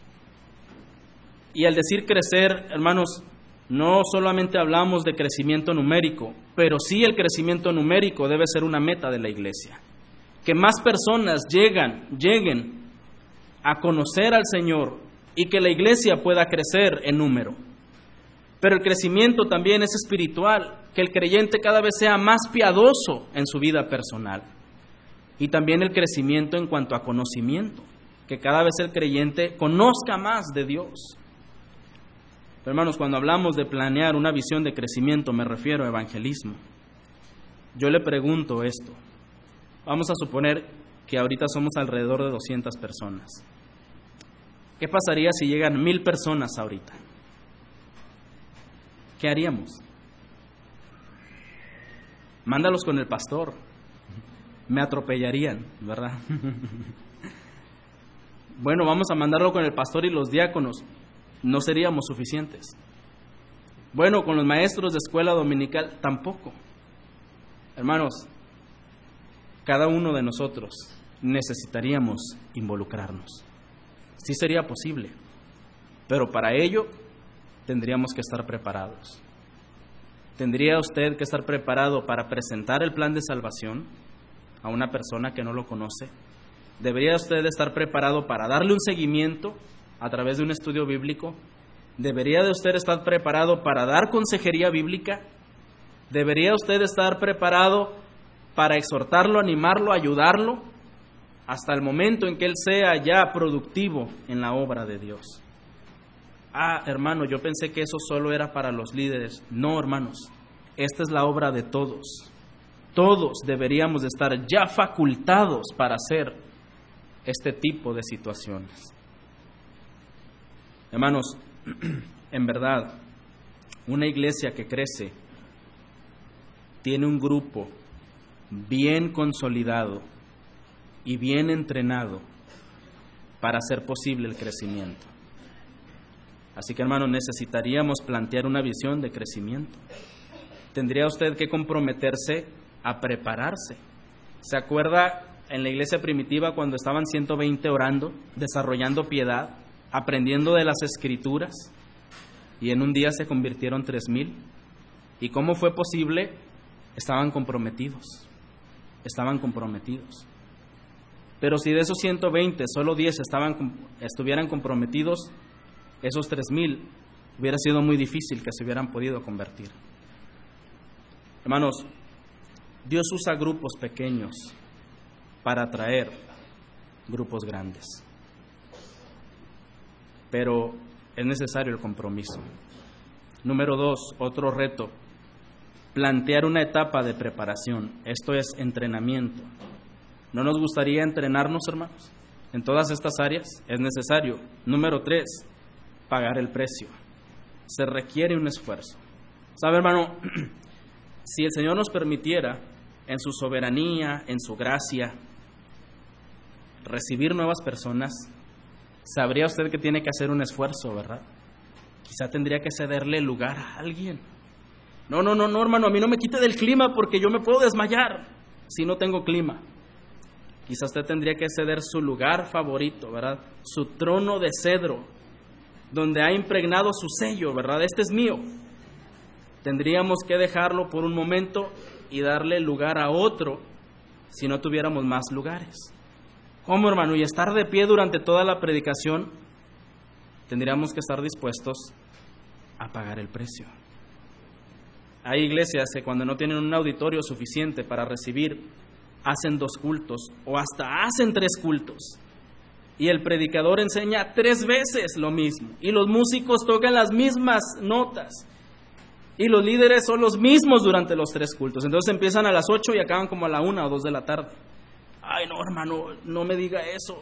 Y al decir crecer, hermanos, no solamente hablamos de crecimiento numérico, pero sí el crecimiento numérico debe ser una meta de la iglesia. Que más personas llegan, lleguen a conocer al Señor y que la iglesia pueda crecer en número. Pero el crecimiento también es espiritual, que el creyente cada vez sea más piadoso en su vida personal. Y también el crecimiento en cuanto a conocimiento, que cada vez el creyente conozca más de Dios. Pero hermanos, cuando hablamos de planear una visión de crecimiento, me refiero a evangelismo. Yo le pregunto esto. Vamos a suponer que ahorita somos alrededor de doscientas personas. ¿Qué pasaría si llegan mil personas ahorita? ¿Qué haríamos? Mándalos con el pastor. Me atropellarían, ¿verdad? Bueno, vamos a mandarlo con el pastor y los diáconos. No seríamos suficientes. Bueno, con los maestros de escuela dominical tampoco. Hermanos, cada uno de nosotros necesitaríamos involucrarnos. Sí sería posible, pero para ello tendríamos que estar preparados. ¿Tendría usted que estar preparado para presentar el plan de salvación a una persona que no lo conoce? ¿Debería usted estar preparado para darle un seguimiento a través de un estudio bíblico? ¿Debería de usted estar preparado para dar consejería bíblica? ¿Debería usted estar preparado para exhortarlo, animarlo, ayudarlo hasta el momento en que él sea ya productivo en la obra de Dios? Ah, hermano, yo pensé que eso solo era para los líderes. No, hermanos, esta es la obra de todos. Todos deberíamos de estar ya facultados para hacer este tipo de situaciones. Hermanos, en verdad, una iglesia que crece tiene un grupo bien consolidado y bien entrenado para hacer posible el crecimiento. Así que, hermanos, necesitaríamos plantear una visión de crecimiento. Tendría usted que comprometerse a prepararse. ¿Se acuerda en la iglesia primitiva cuando estaban ciento veinte orando, desarrollando piedad, aprendiendo de las Escrituras? y en un día se convirtieron tres mil. ¿Y cómo fue posible? Estaban comprometidos, estaban comprometidos. Pero si de esos ciento veinte, solo diez estaban, estuvieran comprometidos, esos tres mil hubiera sido muy difícil que se hubieran podido convertir. Hermanos, Dios usa grupos pequeños para atraer grupos grandes. Pero es necesario el compromiso. Número dos, otro reto, plantear una etapa de preparación. Esto es entrenamiento. ¿No nos gustaría entrenarnos, hermanos? En todas estas áreas es necesario. Número tres, pagar el precio. Se requiere un esfuerzo. ¿Sabe, hermano? Si el Señor nos permitiera, en su soberanía, en su gracia, recibir nuevas personas, sabría usted que tiene que hacer un esfuerzo, ¿verdad? Quizá tendría que cederle lugar a alguien. No, no, no, no, hermano, a mí no me quite del clima porque yo me puedo desmayar si no tengo clima. Quizá usted tendría que ceder su lugar favorito, ¿verdad? Su trono de cedro, donde ha impregnado su sello, ¿verdad? Este es mío. Tendríamos que dejarlo por un momento y darle lugar a otro si no tuviéramos más lugares. ¿Cómo, hermano? Y estar de pie durante toda la predicación, tendríamos que estar dispuestos a pagar el precio. Hay iglesias que cuando no tienen un auditorio suficiente para recibir, hacen dos cultos o hasta hacen tres cultos. Y el predicador enseña tres veces lo mismo. Y los músicos tocan las mismas notas. Y los líderes son los mismos durante los tres cultos. Entonces empiezan a las ocho y acaban como a la una o dos de la tarde. Ay, no, hermano, no me diga eso.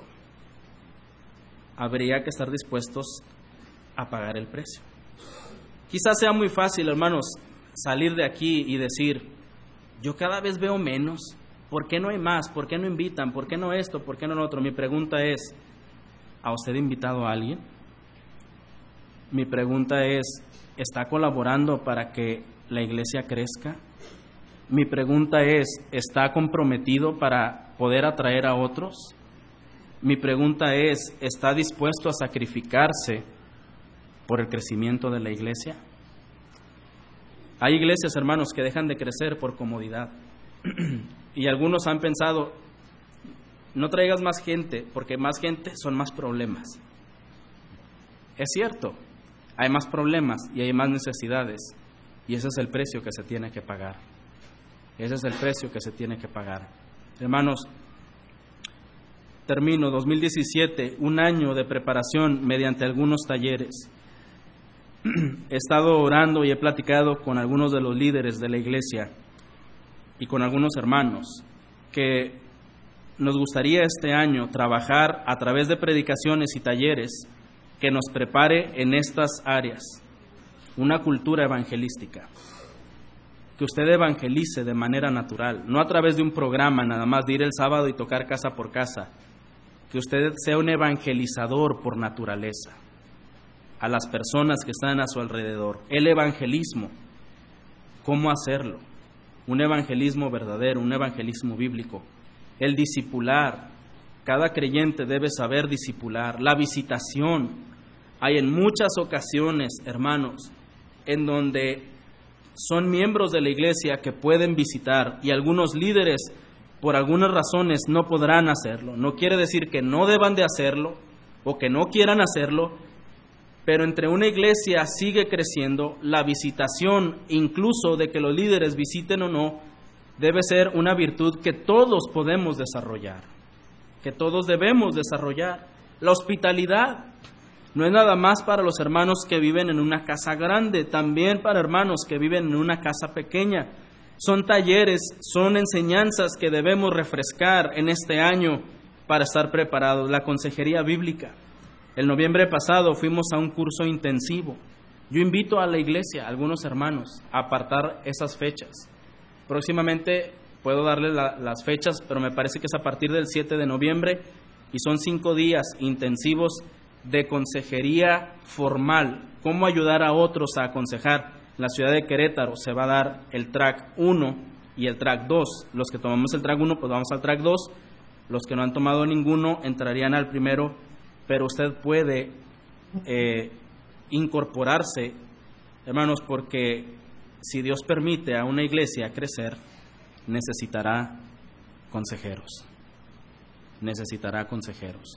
Habría que estar dispuestos a pagar el precio. Quizás sea muy fácil, hermanos, salir de aquí y decir, yo cada vez veo menos. ¿Por qué no hay más? ¿Por qué no invitan? ¿Por qué no esto? ¿Por qué no lo otro? Mi pregunta es, ¿ha usted invitado a alguien? Mi pregunta es, ¿está colaborando para que la iglesia crezca? Mi pregunta es, ¿está comprometido para poder atraer a otros? Mi pregunta es, ¿está dispuesto a sacrificarse por el crecimiento de la iglesia? Hay iglesias, hermanos, que dejan de crecer por comodidad. Y algunos han pensado, no traigas más gente, porque más gente son más problemas. Es cierto, hay más problemas y hay más necesidades, y ese es el precio que se tiene que pagar. Ese es el precio que se tiene que pagar. Hermanos, termino, dos mil diecisiete, un año de preparación mediante algunos talleres. He estado orando y he platicado con algunos de los líderes de la iglesia y con algunos hermanos que nos gustaría este año trabajar a través de predicaciones y talleres que nos prepare en estas áreas, una cultura evangelística, que usted evangelice de manera natural, no a través de un programa nada más de ir el sábado y tocar casa por casa, que usted sea un evangelizador por naturaleza a las personas que están a su alrededor. El evangelismo, ¿cómo hacerlo? Un evangelismo verdadero, un evangelismo bíblico. El discipular, cada creyente debe saber discipular. La visitación, hay en muchas ocasiones, hermanos, en donde son miembros de la iglesia que pueden visitar y algunos líderes por algunas razones no podrán hacerlo. No quiere decir que no deban de hacerlo o que no quieran hacerlo, pero entre una iglesia sigue creciendo, la visitación, incluso de que los líderes visiten o no, debe ser una virtud que todos podemos desarrollar, que todos debemos desarrollar. La hospitalidad no es nada más para los hermanos que viven en una casa grande, también para hermanos que viven en una casa pequeña. Son talleres, son enseñanzas que debemos refrescar en este año para estar preparados. La consejería bíblica. El noviembre pasado fuimos a un curso intensivo. Yo invito a la iglesia, a algunos hermanos, a apartar esas fechas. Próximamente puedo darles la, las fechas, pero me parece que es a partir del siete de noviembre y son cinco días intensivos de consejería formal. ¿Cómo ayudar a otros a aconsejar? En la ciudad de Querétaro se va a dar el track uno y el track dos. Los que tomamos el track uno, pues vamos al track dos. Los que no han tomado ninguno entrarían al primero, pero usted puede eh, incorporarse, hermanos, porque si Dios permite a una iglesia crecer, necesitará consejeros. Necesitará consejeros.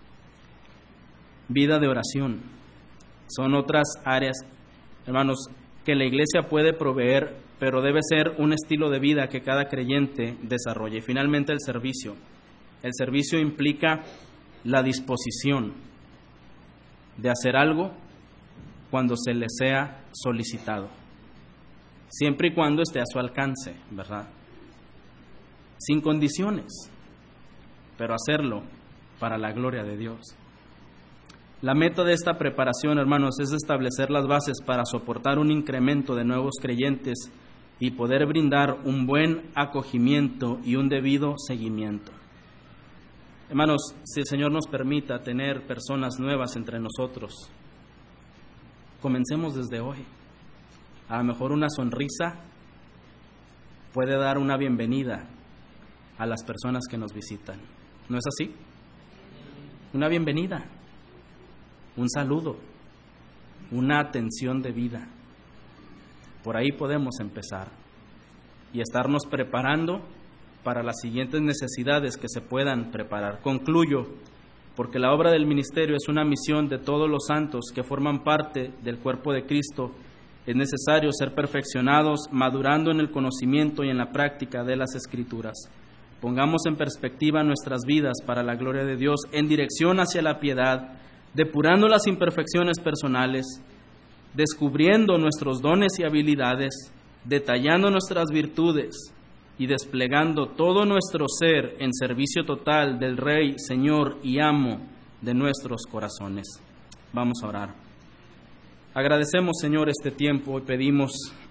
Vida de oración. Son otras áreas, hermanos, que la iglesia puede proveer, pero debe ser un estilo de vida que cada creyente desarrolle. Y finalmente el servicio. El servicio implica la disposición de hacer algo cuando se le sea solicitado, siempre y cuando esté a su alcance, ¿verdad? Sin condiciones, pero hacerlo para la gloria de Dios. La meta de esta preparación, hermanos, es establecer las bases para soportar un incremento de nuevos creyentes y poder brindar un buen acogimiento y un debido seguimiento. Hermanos, si el Señor nos permita tener personas nuevas entre nosotros, comencemos desde hoy. A lo mejor una sonrisa puede dar una bienvenida a las personas que nos visitan. ¿No es así? Una bienvenida, un saludo, una atención debida. Por ahí podemos empezar y estarnos preparando para las siguientes necesidades que se puedan preparar. Concluyo, porque la obra del ministerio es una misión de todos los santos que forman parte del cuerpo de Cristo. Es necesario ser perfeccionados, madurando en el conocimiento y en la práctica de las Escrituras. Pongamos en perspectiva nuestras vidas para la gloria de Dios, en dirección hacia la piedad, depurando las imperfecciones personales, descubriendo nuestros dones y habilidades, detallando nuestras virtudes y desplegando todo nuestro ser en servicio total del Rey, Señor y Amo de nuestros corazones. Vamos a orar. Agradecemos, Señor, este tiempo y pedimos